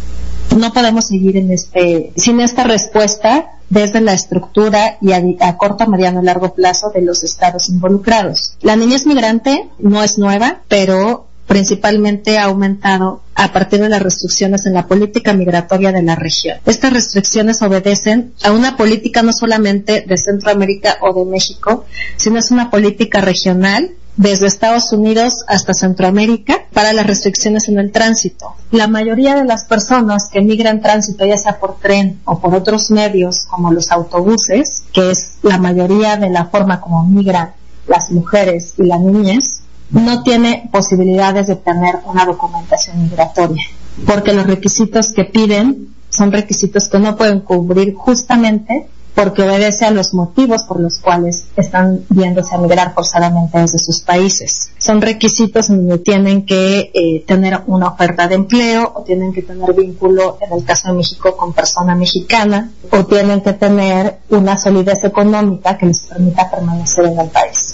[SPEAKER 14] No podemos seguir sin esta respuesta desde la estructura y a corto, mediano y largo plazo de los estados involucrados. La niñez migrante no es nueva, pero principalmente ha aumentado a partir de las restricciones en la política migratoria de la región. Estas restricciones obedecen a una política no solamente de Centroamérica o de México, sino es una política regional desde Estados Unidos hasta Centroamérica para las restricciones en el tránsito. La mayoría de las personas que migran tránsito, ya sea por tren o por otros medios como los autobuses, que es la mayoría de la forma como migran las mujeres y la niñez, no tiene posibilidades de tener una documentación migratoria, porque los requisitos que piden son requisitos que no pueden cubrir, justamente porque obedece a los motivos por los cuales están viéndose a migrar forzadamente desde sus países. Son requisitos donde tienen que tener una oferta de empleo, o tienen que tener vínculo, en el caso de México, con persona mexicana, o tienen que tener una solidez económica que les permita permanecer en el país.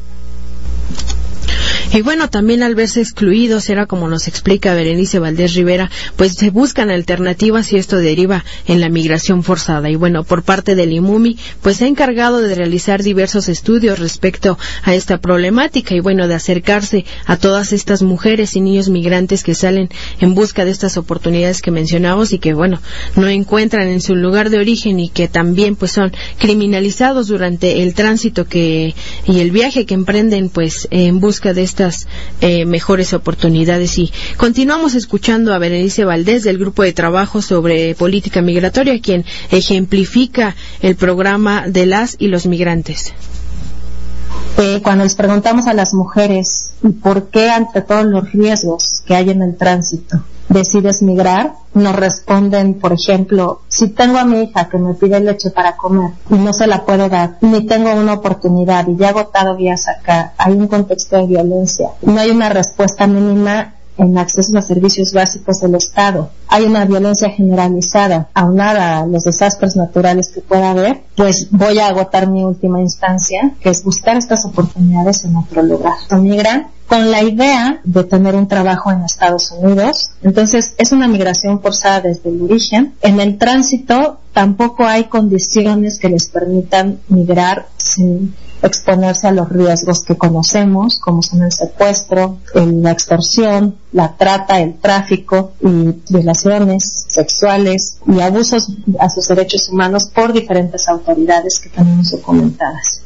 [SPEAKER 10] Y bueno, también al verse excluidos, era como nos explica Berenice Valdés Rivera, pues se buscan alternativas y esto deriva en la migración forzada. Y bueno, por parte del IMUMI, pues se ha encargado de realizar diversos estudios respecto a esta problemática y bueno, de acercarse a todas estas mujeres y niños migrantes que salen en busca de estas oportunidades que mencionamos y que bueno, no encuentran en su lugar de origen y que también pues son criminalizados durante el tránsito y el viaje que emprenden pues en busca de estas mejores oportunidades. Y continuamos escuchando a Berenice Valdés del Grupo de Trabajo sobre Política Migratoria, quien ejemplifica el programa de las y los migrantes.
[SPEAKER 14] Cuando les preguntamos a las mujeres por qué ante todos los riesgos que hay en el tránsito decides migrar, nos responden, por ejemplo, si tengo a mi hija que me pide leche para comer y no se la puedo dar, ni tengo una oportunidad y ya he agotado vías acá, hay un contexto de violencia, no hay una respuesta mínima en acceso a servicios básicos del Estado, hay una violencia generalizada, aunada a los desastres naturales que pueda haber, pues voy a agotar mi última instancia, que es buscar estas oportunidades en otro lugar. Migran con la idea de tener un trabajo en Estados Unidos, entonces es una migración forzada desde el origen. En el tránsito tampoco hay condiciones que les permitan migrar sin exponerse a los riesgos que conocemos, como son el secuestro, la extorsión, la trata, el tráfico y violaciones sexuales y abusos a sus derechos humanos por diferentes autoridades que tenemos documentadas.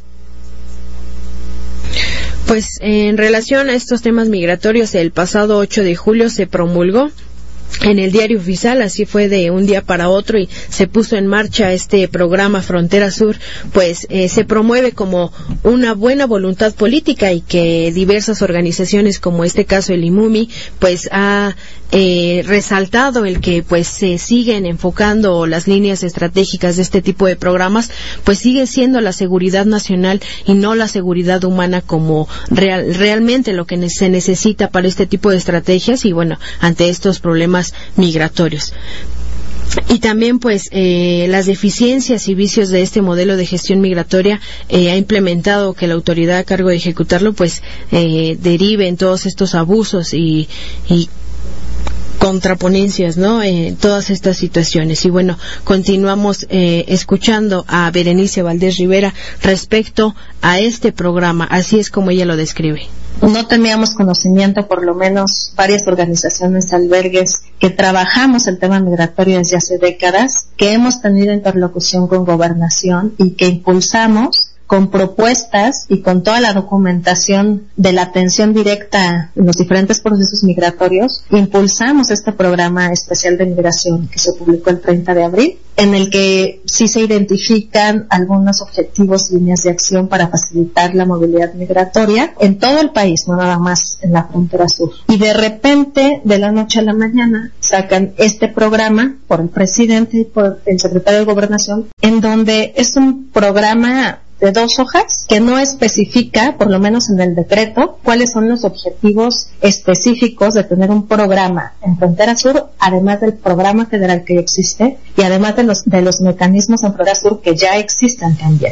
[SPEAKER 10] Pues en relación a estos temas migratorios, el pasado 8 de julio se promulgó en el Diario Oficial, así fue de un día para otro y se puso en marcha este programa Frontera Sur, pues se promueve como una buena voluntad política y que diversas organizaciones como este caso el IMUMI pues ha resaltado el que pues se siguen enfocando las líneas estratégicas de este tipo de programas, pues sigue siendo la seguridad nacional y no la seguridad humana como realmente lo que se necesita para este tipo de estrategias y bueno, ante estos problemas migratorios. Y también pues las deficiencias y vicios de este modelo de gestión migratoria ha implementado que la autoridad a cargo de ejecutarlo pues derive en todos estos abusos y contraponencias, ¿no? Todas estas situaciones. Y bueno, continuamos escuchando a Berenice Valdés Rivera respecto a este programa. Así es como ella lo describe.
[SPEAKER 14] No teníamos conocimiento, por lo menos varias organizaciones, albergues, que trabajamos el tema migratorio desde hace décadas, que hemos tenido interlocución con Gobernación y que impulsamos con propuestas y con toda la documentación de la atención directa en los diferentes procesos migratorios, impulsamos este programa especial de migración que se publicó el 30 de abril, en el que sí se identifican algunos objetivos y líneas de acción para facilitar la movilidad migratoria en todo el país, no nada más en la frontera sur. Y de repente, de la noche a la mañana, sacan este programa por el presidente y por el secretario de Gobernación, en donde es un programa de 2 hojas que no especifica, por lo menos en el decreto, cuáles son los objetivos específicos de tener un programa en Frontera Sur, además del programa federal que existe y además de los mecanismos en Frontera Sur que ya existen también.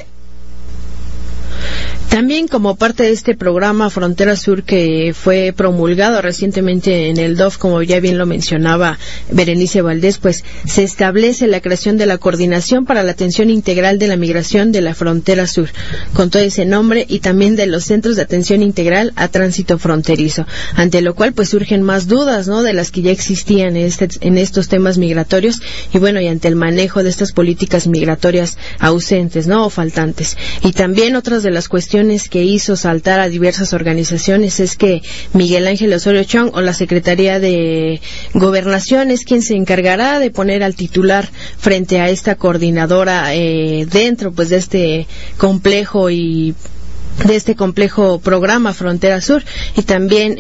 [SPEAKER 10] También como parte de este programa Frontera Sur que fue promulgado recientemente en el DOF, como ya bien lo mencionaba Berenice Valdés, pues se establece la creación de la Coordinación para la Atención Integral de la Migración de la Frontera Sur, con todo ese nombre, y también de los Centros de Atención Integral a Tránsito Fronterizo, ante lo cual pues surgen más dudas, ¿no?, de las que ya existían en estos temas migratorios, y bueno, y ante el manejo de estas políticas migratorias ausentes, ¿no?, o faltantes. Y también otras de las cuestiones que hizo saltar a diversas organizaciones es que Miguel Ángel Osorio Chong, o la Secretaría de Gobernación, es quien se encargará de poner al titular frente a esta coordinadora dentro pues de este complejo programa Frontera Sur. Y también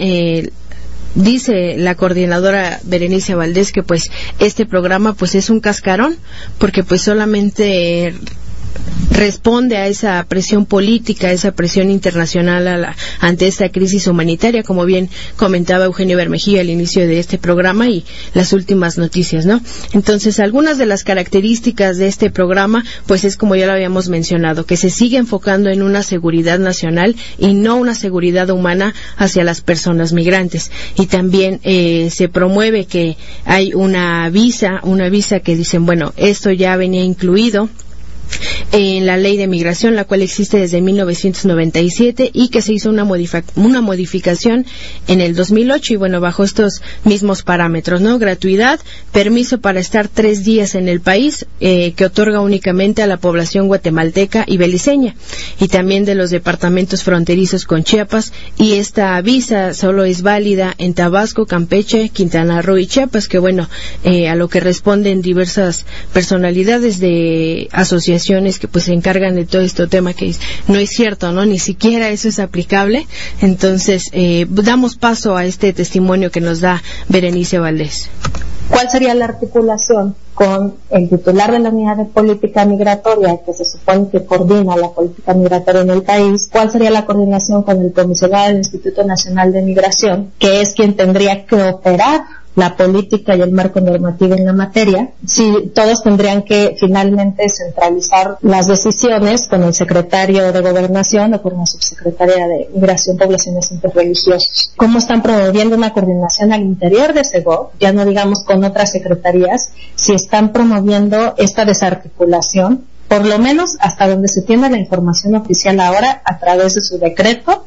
[SPEAKER 10] dice la coordinadora Berenice Valdés que pues este programa pues es un cascarón, porque pues solamente responde a esa presión política, a esa presión internacional ante esta crisis humanitaria, como bien comentaba Eugenio Bermejía al inicio de este programa y las últimas noticias, ¿no? Entonces, algunas de las características de este programa, pues es como ya lo habíamos mencionado, que se sigue enfocando en una seguridad nacional y no una seguridad humana hacia las personas migrantes. Y también se promueve que hay una visa que dicen, bueno, esto ya venía incluido en la ley de migración, la cual existe desde 1997 y que se hizo una modificación en el 2008, y bueno, bajo estos mismos parámetros, ¿no? Gratuidad, permiso para estar 3 días en el país, que otorga únicamente a la población guatemalteca y beliceña, y también de los departamentos fronterizos con Chiapas, y esta visa solo es válida en Tabasco, Campeche, Quintana Roo y Chiapas, que bueno, a lo que responden diversas personalidades de asociaciones que pues se encargan de todo este tema, que no es cierto, ¿no? Ni siquiera eso es aplicable. Entonces, damos paso a este testimonio que nos da Berenice Valdés.
[SPEAKER 14] ¿Cuál sería la articulación con el titular de la Unidad de Política Migratoria, que se supone que coordina la política migratoria en el país? ¿Cuál sería la coordinación con el comisionado del Instituto Nacional de Migración, que es quien tendría que operar la política y el marco normativo en la materia? Si todos tendrían que finalmente centralizar las decisiones con el secretario de Gobernación o con la subsecretaria de Migración, Población y Asuntos Religiosos. ¿Cómo están promoviendo una coordinación al interior de SEGOV? Ya no digamos con otras secretarías, si están promoviendo esta desarticulación, por lo menos hasta donde se tiene la información oficial ahora a través de su decreto.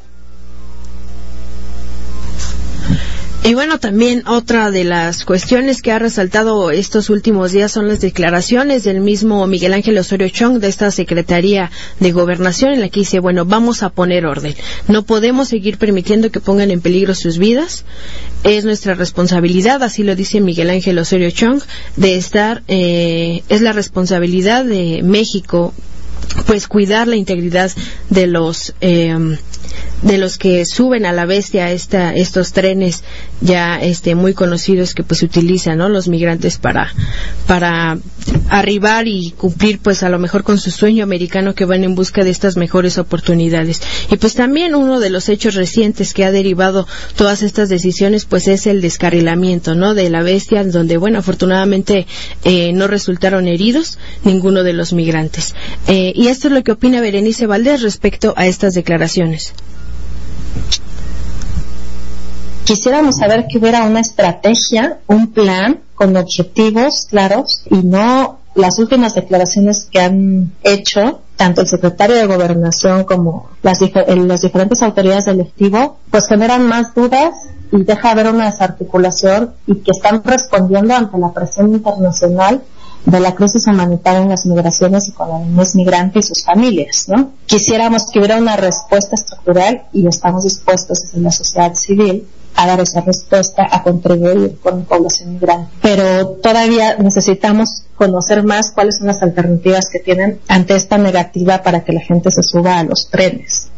[SPEAKER 10] Y bueno, también otra de las cuestiones que ha resaltado estos últimos días son las declaraciones del mismo Miguel Ángel Osorio Chong, de esta Secretaría de Gobernación, en la que dice, bueno, vamos a poner orden. No podemos seguir permitiendo que pongan en peligro sus vidas. Es nuestra responsabilidad, así lo dice Miguel Ángel Osorio Chong, de estar, es la responsabilidad de México, pues cuidar la integridad de los los que suben a la bestia estos trenes ya muy conocidos que pues utilizan, ¿no?, los migrantes para arribar y cumplir pues a lo mejor con su sueño americano, que van en busca de estas mejores oportunidades. Y pues también uno de los hechos recientes que ha derivado todas estas decisiones pues es el descarrilamiento, ¿no?, de la bestia, donde bueno, afortunadamente no resultaron heridos ninguno de los migrantes. Y esto es lo que opina Berenice Valdés respecto a estas declaraciones.
[SPEAKER 14] Quisiéramos saber que hubiera una estrategia, un plan con objetivos claros, y no las últimas declaraciones que han hecho tanto el secretario de Gobernación como las diferentes autoridades del Ejecutivo, pues generan más dudas y deja ver una desarticulación, y que están respondiendo ante la presión internacional de la crisis humanitaria en las migraciones y con la niñez migrante y sus familias, ¿no? Quisiéramos que hubiera una respuesta estructural, y estamos dispuestos desde la sociedad civil a dar esa respuesta, a contribuir con la población migrante. Pero todavía necesitamos conocer más cuáles son las alternativas que tienen ante esta negativa para que la gente se suba a los trenes.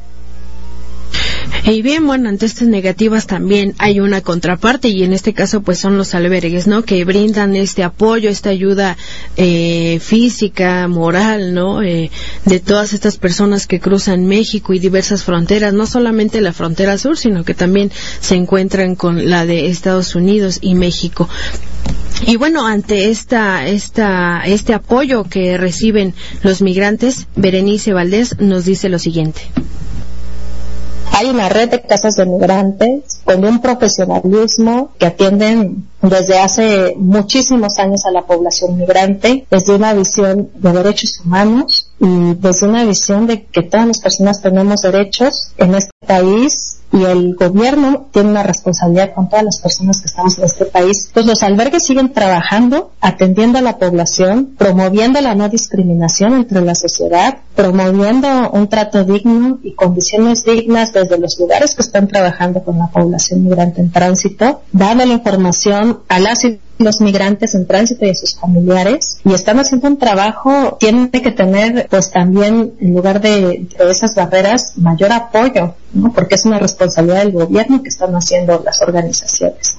[SPEAKER 10] Y bien, bueno, ante estas negativas también hay una contraparte, y en este caso pues son los albergues, ¿no?, que brindan este apoyo, esta ayuda física, moral, ¿no?, de todas estas personas que cruzan México y diversas fronteras, no solamente la frontera sur, sino que también se encuentran con la de Estados Unidos y México. Y bueno, ante este apoyo que reciben los migrantes, Berenice Valdés nos dice lo siguiente.
[SPEAKER 14] Hay una red de casas de migrantes con un profesionalismo que atienden desde hace muchísimos años a la población migrante, desde una visión de derechos humanos y desde una visión de que todas las personas tenemos derechos en este país, y el gobierno tiene una responsabilidad con todas las personas que estamos en este país. Pues los albergues siguen trabajando, atendiendo a la población, promoviendo la no discriminación entre la sociedad, promoviendo un trato digno y condiciones dignas desde los lugares que están trabajando con la población migrante en tránsito, dando la información a las y los migrantes en tránsito y a sus familiares, y están haciendo un trabajo. Tiene que tener pues también, en lugar de esas barreras, mayor apoyo, ¿no?, porque es una responsabilidad del gobierno que están haciendo las organizaciones.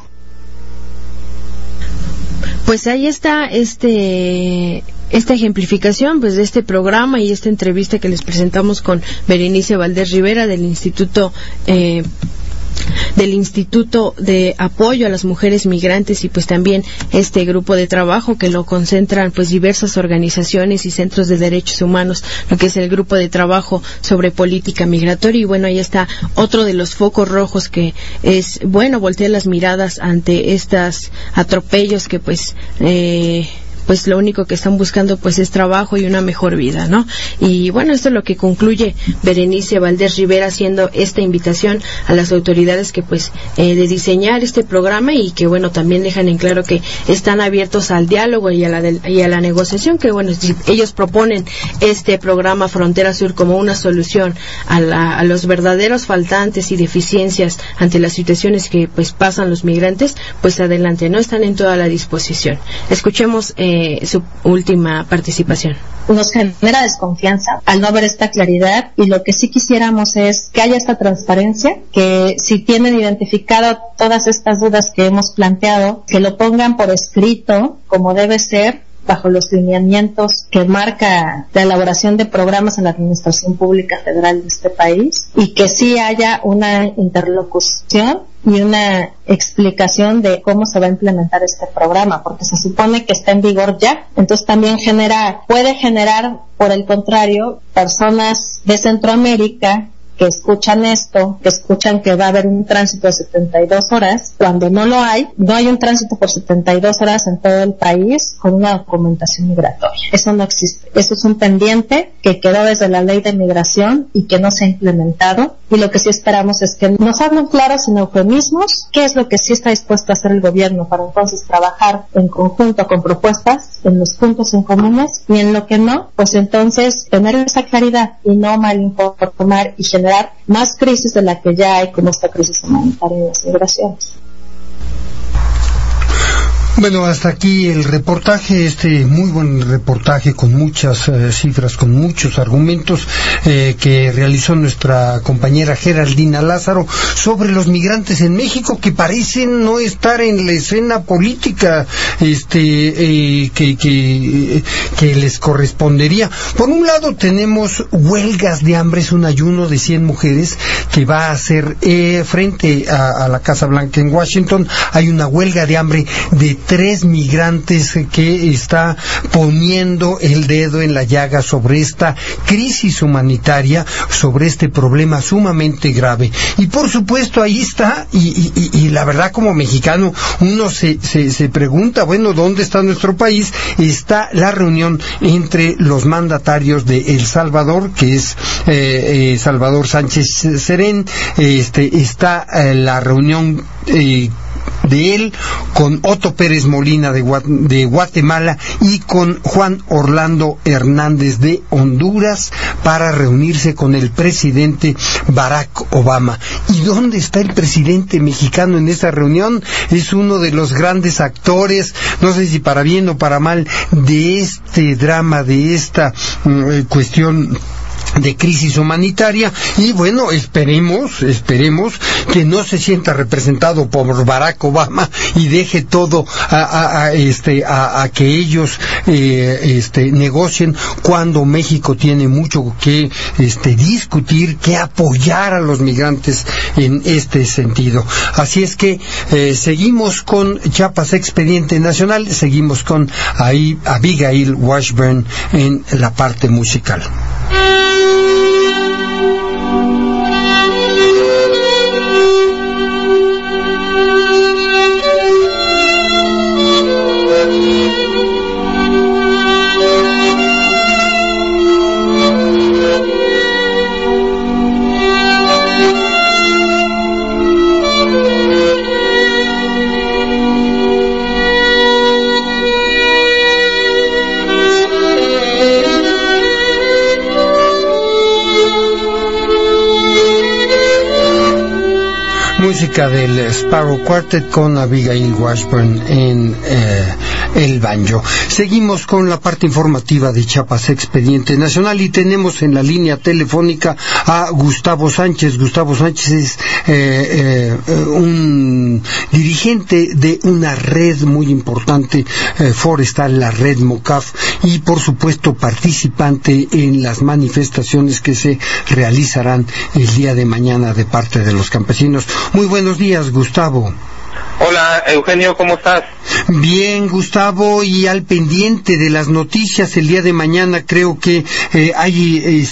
[SPEAKER 10] Pues ahí está esta ejemplificación pues de este programa y esta entrevista que les presentamos con Berenice Valdés Rivera del Instituto de Apoyo a las Mujeres Migrantes, y pues también este grupo de trabajo que lo concentran pues diversas organizaciones y centros de derechos humanos, lo que es el grupo de trabajo sobre política migratoria. Y bueno, ahí está otro de los focos rojos, que es bueno voltear las miradas ante estos atropellos que pues lo único que están buscando pues es trabajo y una mejor vida, ¿no? Y bueno, esto es lo que concluye Berenice Valdés Rivera, haciendo esta invitación a las autoridades que pues de diseñar este programa, y que bueno, también dejan en claro que están abiertos al diálogo y a la negociación, que bueno, si ellos proponen este programa Frontera Sur como una solución a los verdaderos faltantes y deficiencias ante las situaciones que pues pasan los migrantes, pues adelante, no están en toda la disposición. Escuchemos su última participación.
[SPEAKER 14] Nos genera desconfianza al no haber esta claridad, y lo que sí quisiéramos es que haya esta transparencia, que si tienen identificado todas estas dudas que hemos planteado, que lo pongan por escrito como debe ser, bajo los lineamientos que marca la elaboración de programas en la Administración Pública Federal de este país, y que sí haya una interlocución y una explicación de cómo se va a implementar este programa, porque se supone que está en vigor ya. Entonces también puede generar, por el contrario, personas de Centroamérica que escuchan esto, que escuchan que va a haber un tránsito de 72 horas, cuando no hay un tránsito por 72 horas en todo el país con una documentación migratoria. Eso no existe. Eso es un pendiente que quedó desde la ley de migración y que no se ha implementado, y lo que sí esperamos es que nos hablen claros, sin eufemismos, qué es lo que sí está dispuesto a hacer el gobierno para entonces trabajar en conjunto con propuestas en los puntos en comunes, y en lo que no, pues entonces tener esa claridad y no malinformar y generar más crisis de la que ya hay, como esta crisis humanitaria en las migraciones.
[SPEAKER 3] Bueno, hasta aquí el reportaje, muy buen reportaje con muchas cifras, con muchos argumentos que realizó nuestra compañera Geraldina Lázaro sobre los migrantes en México, que parecen no estar en la escena política que les correspondería. Por un lado tenemos huelgas de hambre, es un ayuno de 100 mujeres que va a hacer frente a la Casa Blanca en Washington. Hay una huelga de hambre de 3 migrantes que está poniendo el dedo en la llaga sobre esta crisis humanitaria, sobre este problema sumamente grave. Y por supuesto ahí está, y la verdad como mexicano uno se pregunta, bueno, ¿dónde está nuestro país? Está la reunión entre los mandatarios de El Salvador, que es Salvador Sánchez Serén, está la reunión de él con Otto Pérez Molina de Guatemala y con Juan Orlando Hernández de Honduras para reunirse con el presidente Barack Obama. ¿Y dónde está el presidente mexicano en esa reunión? Es uno de los grandes actores, no sé si para bien o para mal, de este drama, de esta cuestión de crisis humanitaria. Y bueno, esperemos que no se sienta representado por Barack Obama y deje todo a que ellos negocien, cuando México tiene mucho que discutir, que apoyar a los migrantes en este sentido. Así es que seguimos con Chiapas Expediente Nacional, seguimos con Abigail Washburn en la parte musical. Música del Sparrow Quartet con Abigail Washburn en el banjo. Seguimos con la parte informativa de Chiapas Expediente Nacional y tenemos en la línea telefónica a Gustavo Sánchez. Gustavo Sánchez es un dirigente de una red muy importante forestal, la Red MOCAF, y por supuesto participante en las manifestaciones que se realizarán el día de mañana de parte de los campesinos. Muy buenos días, Gustavo.
[SPEAKER 15] Hola, Eugenio, ¿cómo estás?
[SPEAKER 3] Bien, Gustavo, y al pendiente de las noticias. El día de mañana creo que hay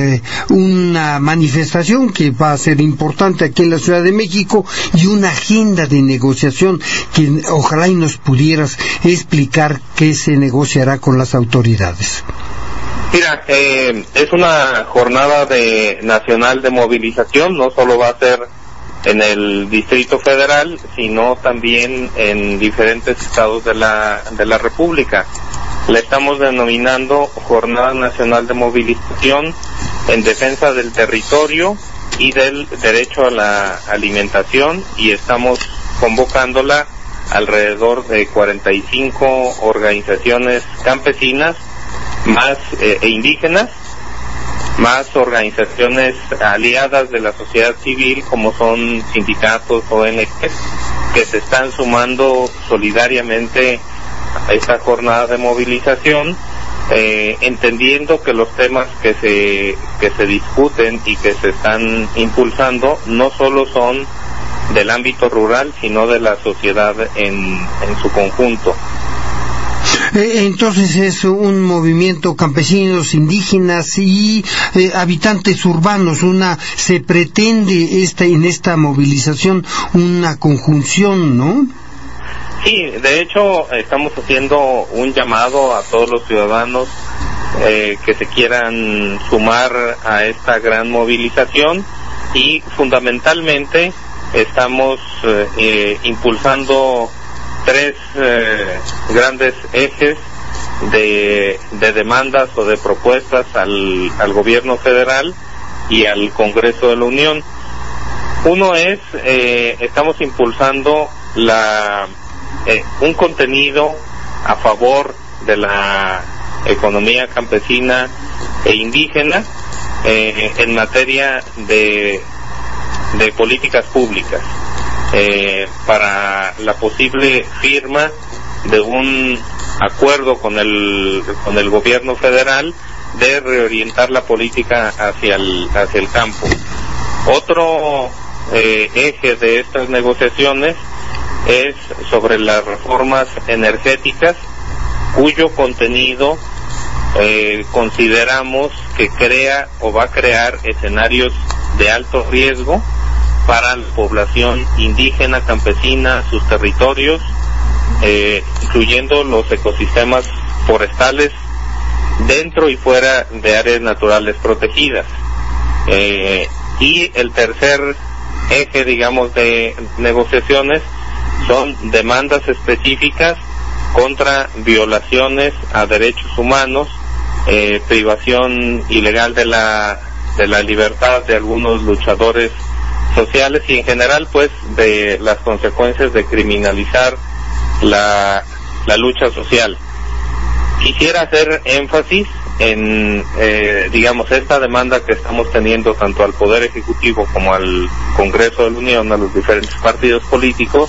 [SPEAKER 3] una manifestación que va a ser importante aquí en la Ciudad de México y una agenda de negociación que ojalá y nos pudieras explicar qué se negociará con las autoridades.
[SPEAKER 15] Mira, es una jornada nacional de movilización, no solo va a ser en el Distrito Federal, sino también en diferentes estados de la República. La estamos denominando Jornada Nacional de Movilización en defensa del territorio y del derecho a la alimentación, y estamos convocándola alrededor de 45 organizaciones campesinas más e indígenas, más organizaciones aliadas de la sociedad civil, como son sindicatos, ONGs, que se están sumando solidariamente a esta jornada de movilización, entendiendo que los temas que se discuten y que se están impulsando no solo son del ámbito rural, sino de la sociedad en su conjunto.
[SPEAKER 3] Entonces es un movimiento campesinos, indígenas y habitantes urbanos. Se pretende en esta movilización una conjunción, ¿no?
[SPEAKER 15] Sí, de hecho estamos haciendo un llamado a todos los ciudadanos que se quieran sumar a esta gran movilización, y fundamentalmente estamos impulsando 3 grandes ejes de demandas o de propuestas al gobierno federal y al Congreso de la Unión. Uno es, estamos impulsando la un contenido a favor de la economía campesina e indígena en materia de políticas públicas, para la posible firma de un acuerdo con el gobierno federal de reorientar la política hacia el campo. Otro eje de estas negociaciones es sobre las reformas energéticas, cuyo contenido consideramos que crea o va a crear escenarios de alto riesgo para la población indígena, campesina, sus territorios, incluyendo los ecosistemas forestales dentro y fuera de áreas naturales protegidas. Y el tercer eje, digamos, de negociaciones son demandas específicas contra violaciones a derechos humanos, privación ilegal de la libertad de algunos luchadores sociales y en general pues de las consecuencias de criminalizar la lucha social. Quisiera hacer énfasis en digamos esta demanda que estamos teniendo tanto al Poder Ejecutivo como al Congreso de la Unión, a los diferentes partidos políticos,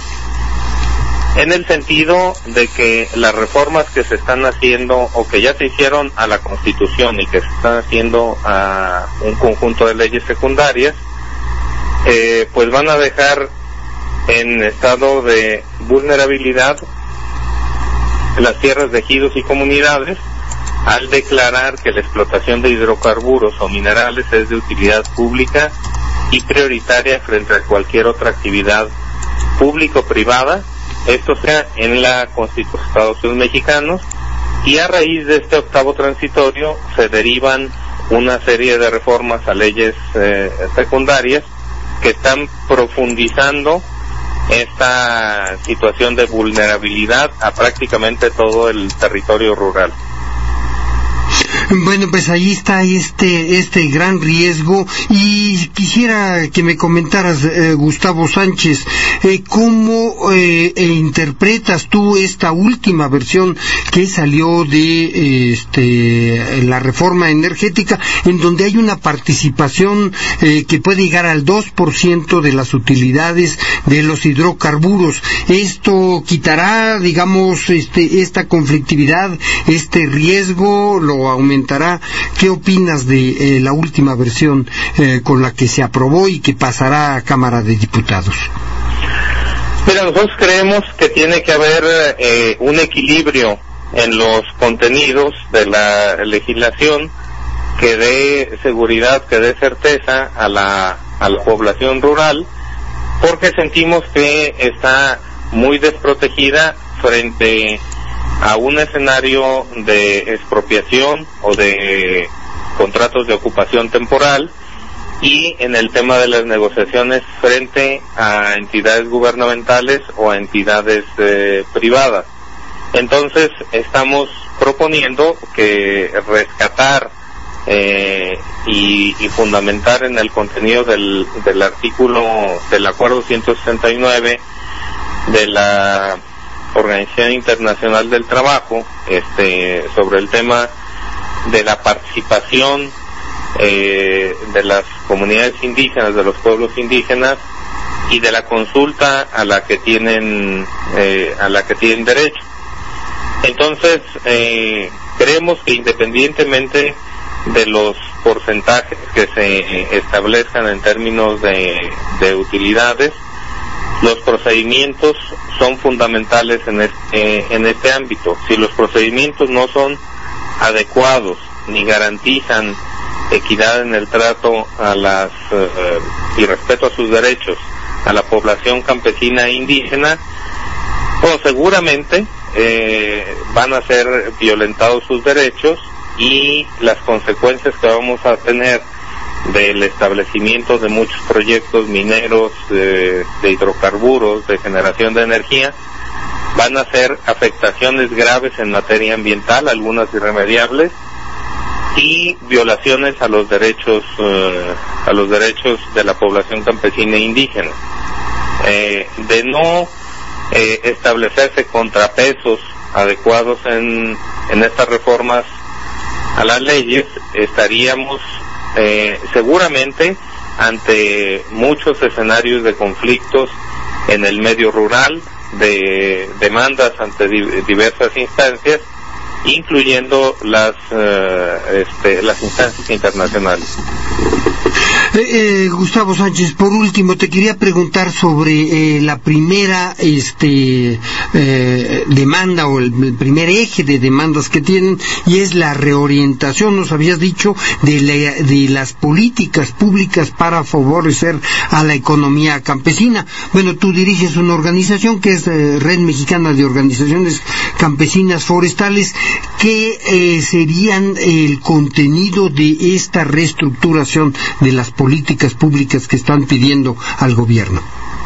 [SPEAKER 15] en el sentido de que las reformas que se están haciendo o que ya se hicieron a la Constitución y que se están haciendo a un conjunto de leyes secundarias, pues van a dejar en estado de vulnerabilidad las tierras de ejidos y comunidades al declarar que la explotación de hidrocarburos o minerales es de utilidad pública y prioritaria frente a cualquier otra actividad pública o privada. Esto sea en la Constitución de Estados Unidos mexicanos, y a raíz de este octavo transitorio se derivan una serie de reformas a leyes secundarias que están profundizando esta situación de vulnerabilidad a prácticamente todo el territorio rural.
[SPEAKER 3] Bueno, pues ahí está este gran riesgo, y quisiera que me comentaras, Gustavo Sánchez, cómo interpretas tú esta última versión que salió de la reforma energética, en donde hay una participación que puede llegar al 2% de las utilidades de los hidrocarburos. ¿Esto quitará, digamos, esta conflictividad, este riesgo, lo aumentará? ¿Qué opinas de la última versión con la que se aprobó y que pasará a Cámara de Diputados?
[SPEAKER 15] Mira, nosotros creemos que tiene que haber un equilibrio en los contenidos de la legislación que dé seguridad, que dé certeza a la población rural, porque sentimos que está muy desprotegida frente a un escenario de expropiación o de contratos de ocupación temporal, y en el tema de las negociaciones frente a entidades gubernamentales o a entidades privadas. Entonces estamos proponiendo que rescatar y fundamentar en el contenido del artículo del Acuerdo 169 de la Organización Internacional del Trabajo, sobre el tema de la participación de las comunidades indígenas, de los pueblos indígenas, y de la consulta a la que tienen derecho. Entonces creemos que independientemente de los porcentajes que se establezcan en términos de utilidades, los procedimientos son fundamentales en este ámbito. Si los procedimientos no son adecuados ni garantizan equidad en el trato a y respeto a sus derechos a la población campesina e indígena, pues seguramente van a ser violentados sus derechos, y las consecuencias que vamos a tener del establecimiento de muchos proyectos mineros, de hidrocarburos, de generación de energía, van a ser afectaciones graves en materia ambiental, algunas irremediables, y violaciones a los derechos de la población campesina e indígena. De no establecerse contrapesos adecuados en estas reformas a las leyes, estaríamos seguramente ante muchos escenarios de conflictos en el medio rural, de demandas ante diversas instancias, incluyendo las instancias internacionales.
[SPEAKER 3] Gustavo Sánchez, por último, te quería preguntar sobre la primera demanda o el primer eje de demandas que tienen, y es la reorientación, nos habías dicho, de las políticas públicas para favorecer a la economía campesina. Bueno, tú diriges una organización que es Red Mexicana de Organizaciones Campesinas Forestales. ¿Qué serían el contenido de esta reestructuración de las políticas públicas que están pidiendo al gobierno?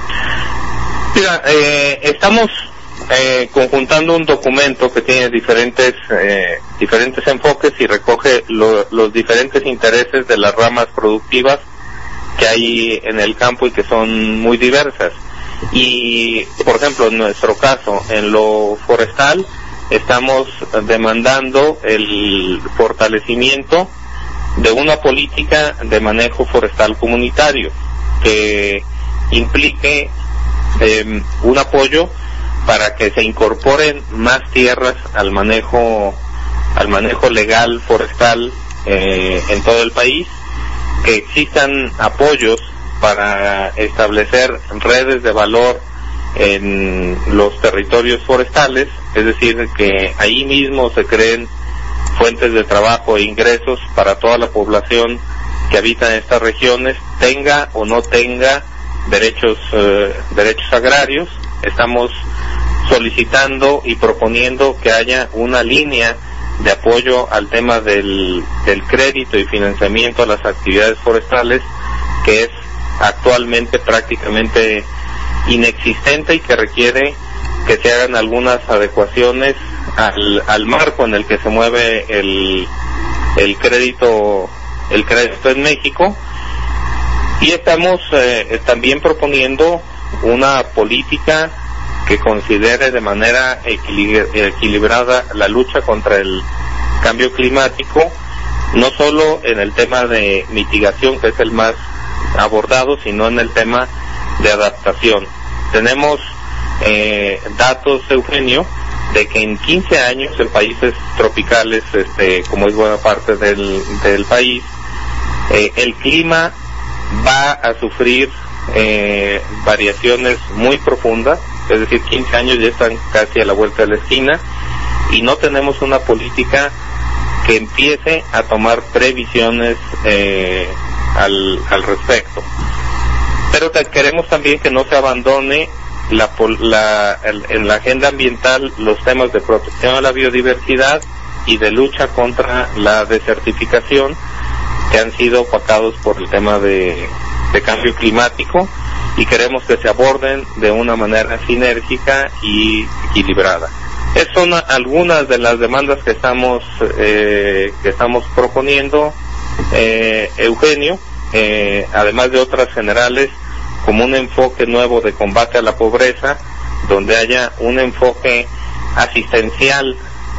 [SPEAKER 15] Mira, estamos conjuntando un documento que tiene diferentes enfoques y recoge los diferentes intereses de las ramas productivas que hay en el campo y que son muy diversas. Y, por ejemplo, en nuestro caso, en lo forestal, estamos demandando el fortalecimiento de una política de manejo forestal comunitario que implique un apoyo para que se incorporen más tierras al manejo legal forestal en todo el país, que existan apoyos para establecer redes de valor en los territorios forestales, es decir, que ahí mismo se creen fuentes de trabajo e ingresos para toda la población que habita en estas regiones, tenga o no tenga derechos agrarios. Estamos solicitando y proponiendo que haya una línea de apoyo al tema del crédito y financiamiento a las actividades forestales, que es actualmente prácticamente inexistente y que requiere que se hagan algunas adecuaciones al marco en el que se mueve el crédito en México. Y estamos también proponiendo una política que considere de manera equilibrada la lucha contra el cambio climático, no solo en el tema de mitigación, que es el más abordado, sino en el tema de adaptación. Tenemos datos, Eugenio, de que en 15 años en países tropicales, como es buena parte del país, el clima va a sufrir variaciones muy profundas, es decir, 15 años ya están casi a la vuelta de la esquina, y no tenemos una política que empiece a tomar previsiones al respecto. Pero queremos también que no se abandone en la agenda ambiental los temas de protección a la biodiversidad y de lucha contra la desertificación, que han sido opacados por el tema de cambio climático, y queremos que se aborden de una manera sinérgica y equilibrada. Esas son algunas de las demandas que estamos proponiendo, Eugenio, además de otras generales, como un enfoque nuevo de combate a la pobreza, donde haya un enfoque asistencial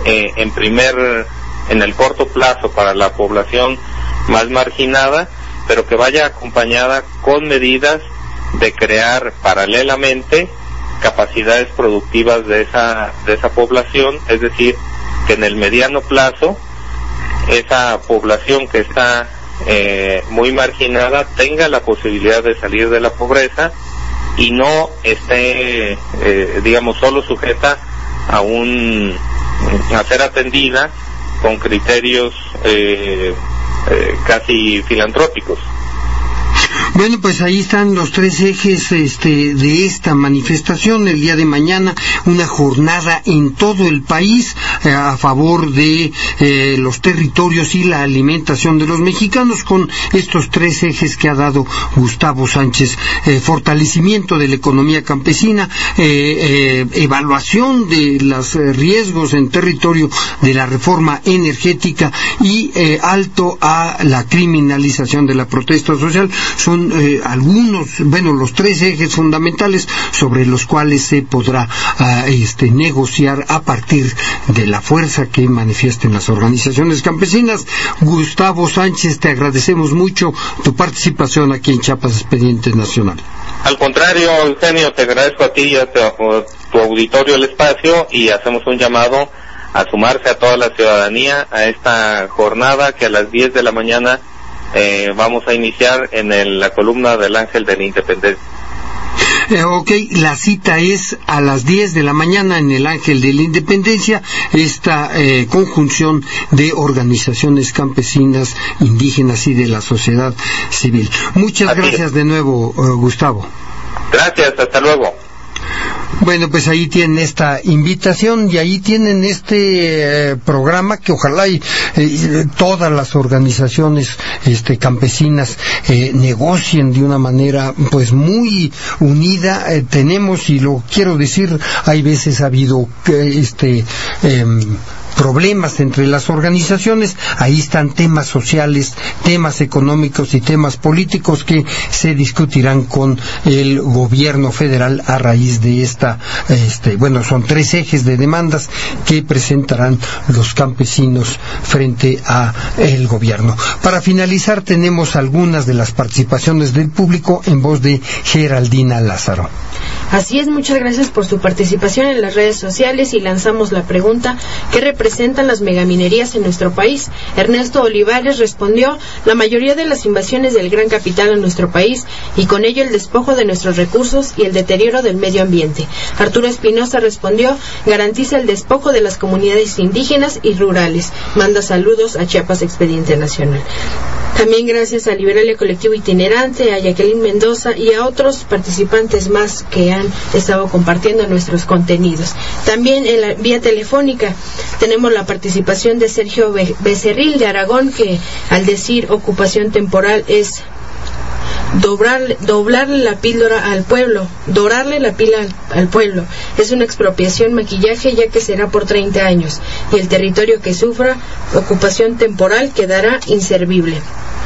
[SPEAKER 15] en el corto plazo para la población más marginada, pero que vaya acompañada con medidas de crear paralelamente capacidades productivas de esa población, es decir, que en el mediano plazo esa población que está muy marginada tenga la posibilidad de salir de la pobreza y no esté solo sujeta a ser atendida con criterios casi filantrópicos.
[SPEAKER 3] Bueno, pues ahí están los tres ejes de esta manifestación. El día de mañana, una jornada en todo el país a favor de los territorios y la alimentación de los mexicanos, con estos tres ejes que ha dado Gustavo Sánchez: fortalecimiento de la economía campesina, evaluación de los riesgos en territorio de la reforma energética y alto a la criminalización de la protesta social. Son son los 3 ejes fundamentales sobre los cuales se podrá negociar a partir de la fuerza que manifiesten las organizaciones campesinas. Gustavo Sánchez, te agradecemos mucho tu participación aquí en Chiapas Expediente Nacional.
[SPEAKER 15] Al contrario, Eugenio, te agradezco a ti y a tu auditorio el espacio, y hacemos un llamado a sumarse a toda la ciudadanía a esta jornada que a las 10 de la mañana vamos a iniciar en la columna del Ángel de la Independencia.
[SPEAKER 3] La cita es a las 10 de la mañana en el Ángel de la Independencia, esta conjunción de organizaciones campesinas, indígenas y de la sociedad civil. Muchas gracias de nuevo, Gustavo.
[SPEAKER 15] Gracias, hasta luego.
[SPEAKER 3] Bueno, pues ahí tienen esta invitación y ahí tienen este programa que ojalá y todas las organizaciones campesinas negocien de una manera pues muy unida. Tenemos, y lo quiero decir, hay veces ha habido problemas entre las organizaciones. Ahí están temas sociales, temas económicos y temas políticos que se discutirán con el gobierno federal a raíz de esta, son 3 ejes de demandas que presentarán los campesinos frente a el gobierno. Para finalizar, tenemos algunas de las participaciones del público en voz de Geraldina Lázaro.
[SPEAKER 10] Así es, muchas gracias por su participación en las redes sociales, y lanzamos la pregunta: ¿qué representan las megaminerías en nuestro país? Ernesto Olivares respondió: la mayoría de las invasiones del gran capital en nuestro país, y con ello el despojo de nuestros recursos y el deterioro del medio ambiente. Arturo Espinosa respondió: garantiza el despojo de las comunidades indígenas y rurales. Manda saludos a Chiapas Expediente Nacional. También gracias a Liberalia Colectivo Itinerante, a Jacqueline Mendoza y a otros participantes más que han estado compartiendo nuestros contenidos. También en la vía telefónica tenemos la participación de Sergio Becerril de Aragón, que al decir ocupación temporal es doblarle la píldora al pueblo, dorarle la pila al pueblo. Es una expropiación maquillaje, ya que será por 30 años, y el territorio que sufra ocupación temporal quedará inservible.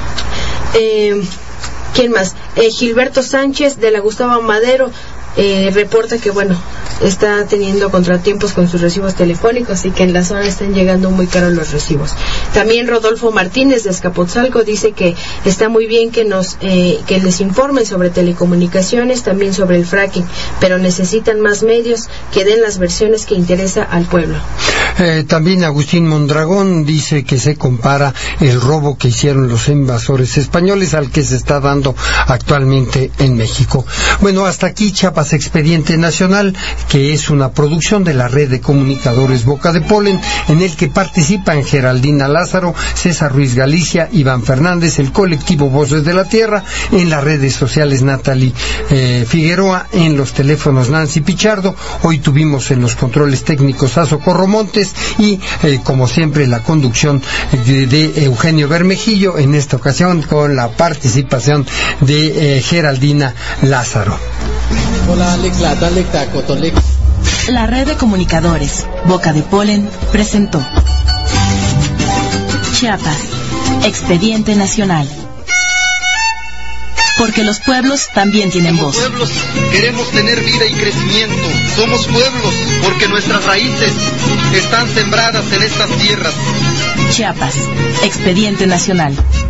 [SPEAKER 10] ¿Quién más? Gilberto Sánchez de la Gustavo Madero reporta que está teniendo contratiempos con sus recibos telefónicos y que en la zona están llegando muy caros los recibos. También Rodolfo Martínez de Escapotzalco dice que está muy bien que les informen sobre telecomunicaciones, también sobre el fracking, pero necesitan más medios que den las versiones que interesa al pueblo.
[SPEAKER 3] También Agustín Mondragón dice que se compara el robo que hicieron los invasores españoles al que se está dando actualmente en México. Bueno, hasta aquí Chiapas Expediente Nacional, que es una producción de la red de comunicadores Boca de Polen, en el que participan Geraldina Lázaro, César Ruiz Galicia, Iván Fernández, el colectivo Voces de la Tierra, en las redes sociales Natalie Figueroa, en los teléfonos Nancy Pichardo. Hoy tuvimos en los controles técnicos a Socorro Montes y, como siempre, la conducción de Eugenio Bermejillo, en esta ocasión con la participación de Geraldina Lázaro.
[SPEAKER 1] La red de comunicadores Boca de Polen presentó Chiapas, Expediente Nacional. Porque los pueblos también tienen voz.
[SPEAKER 2] Como pueblos queremos tener vida y crecimiento. Somos pueblos porque nuestras raíces están sembradas en estas tierras.
[SPEAKER 1] Chiapas, Expediente Nacional.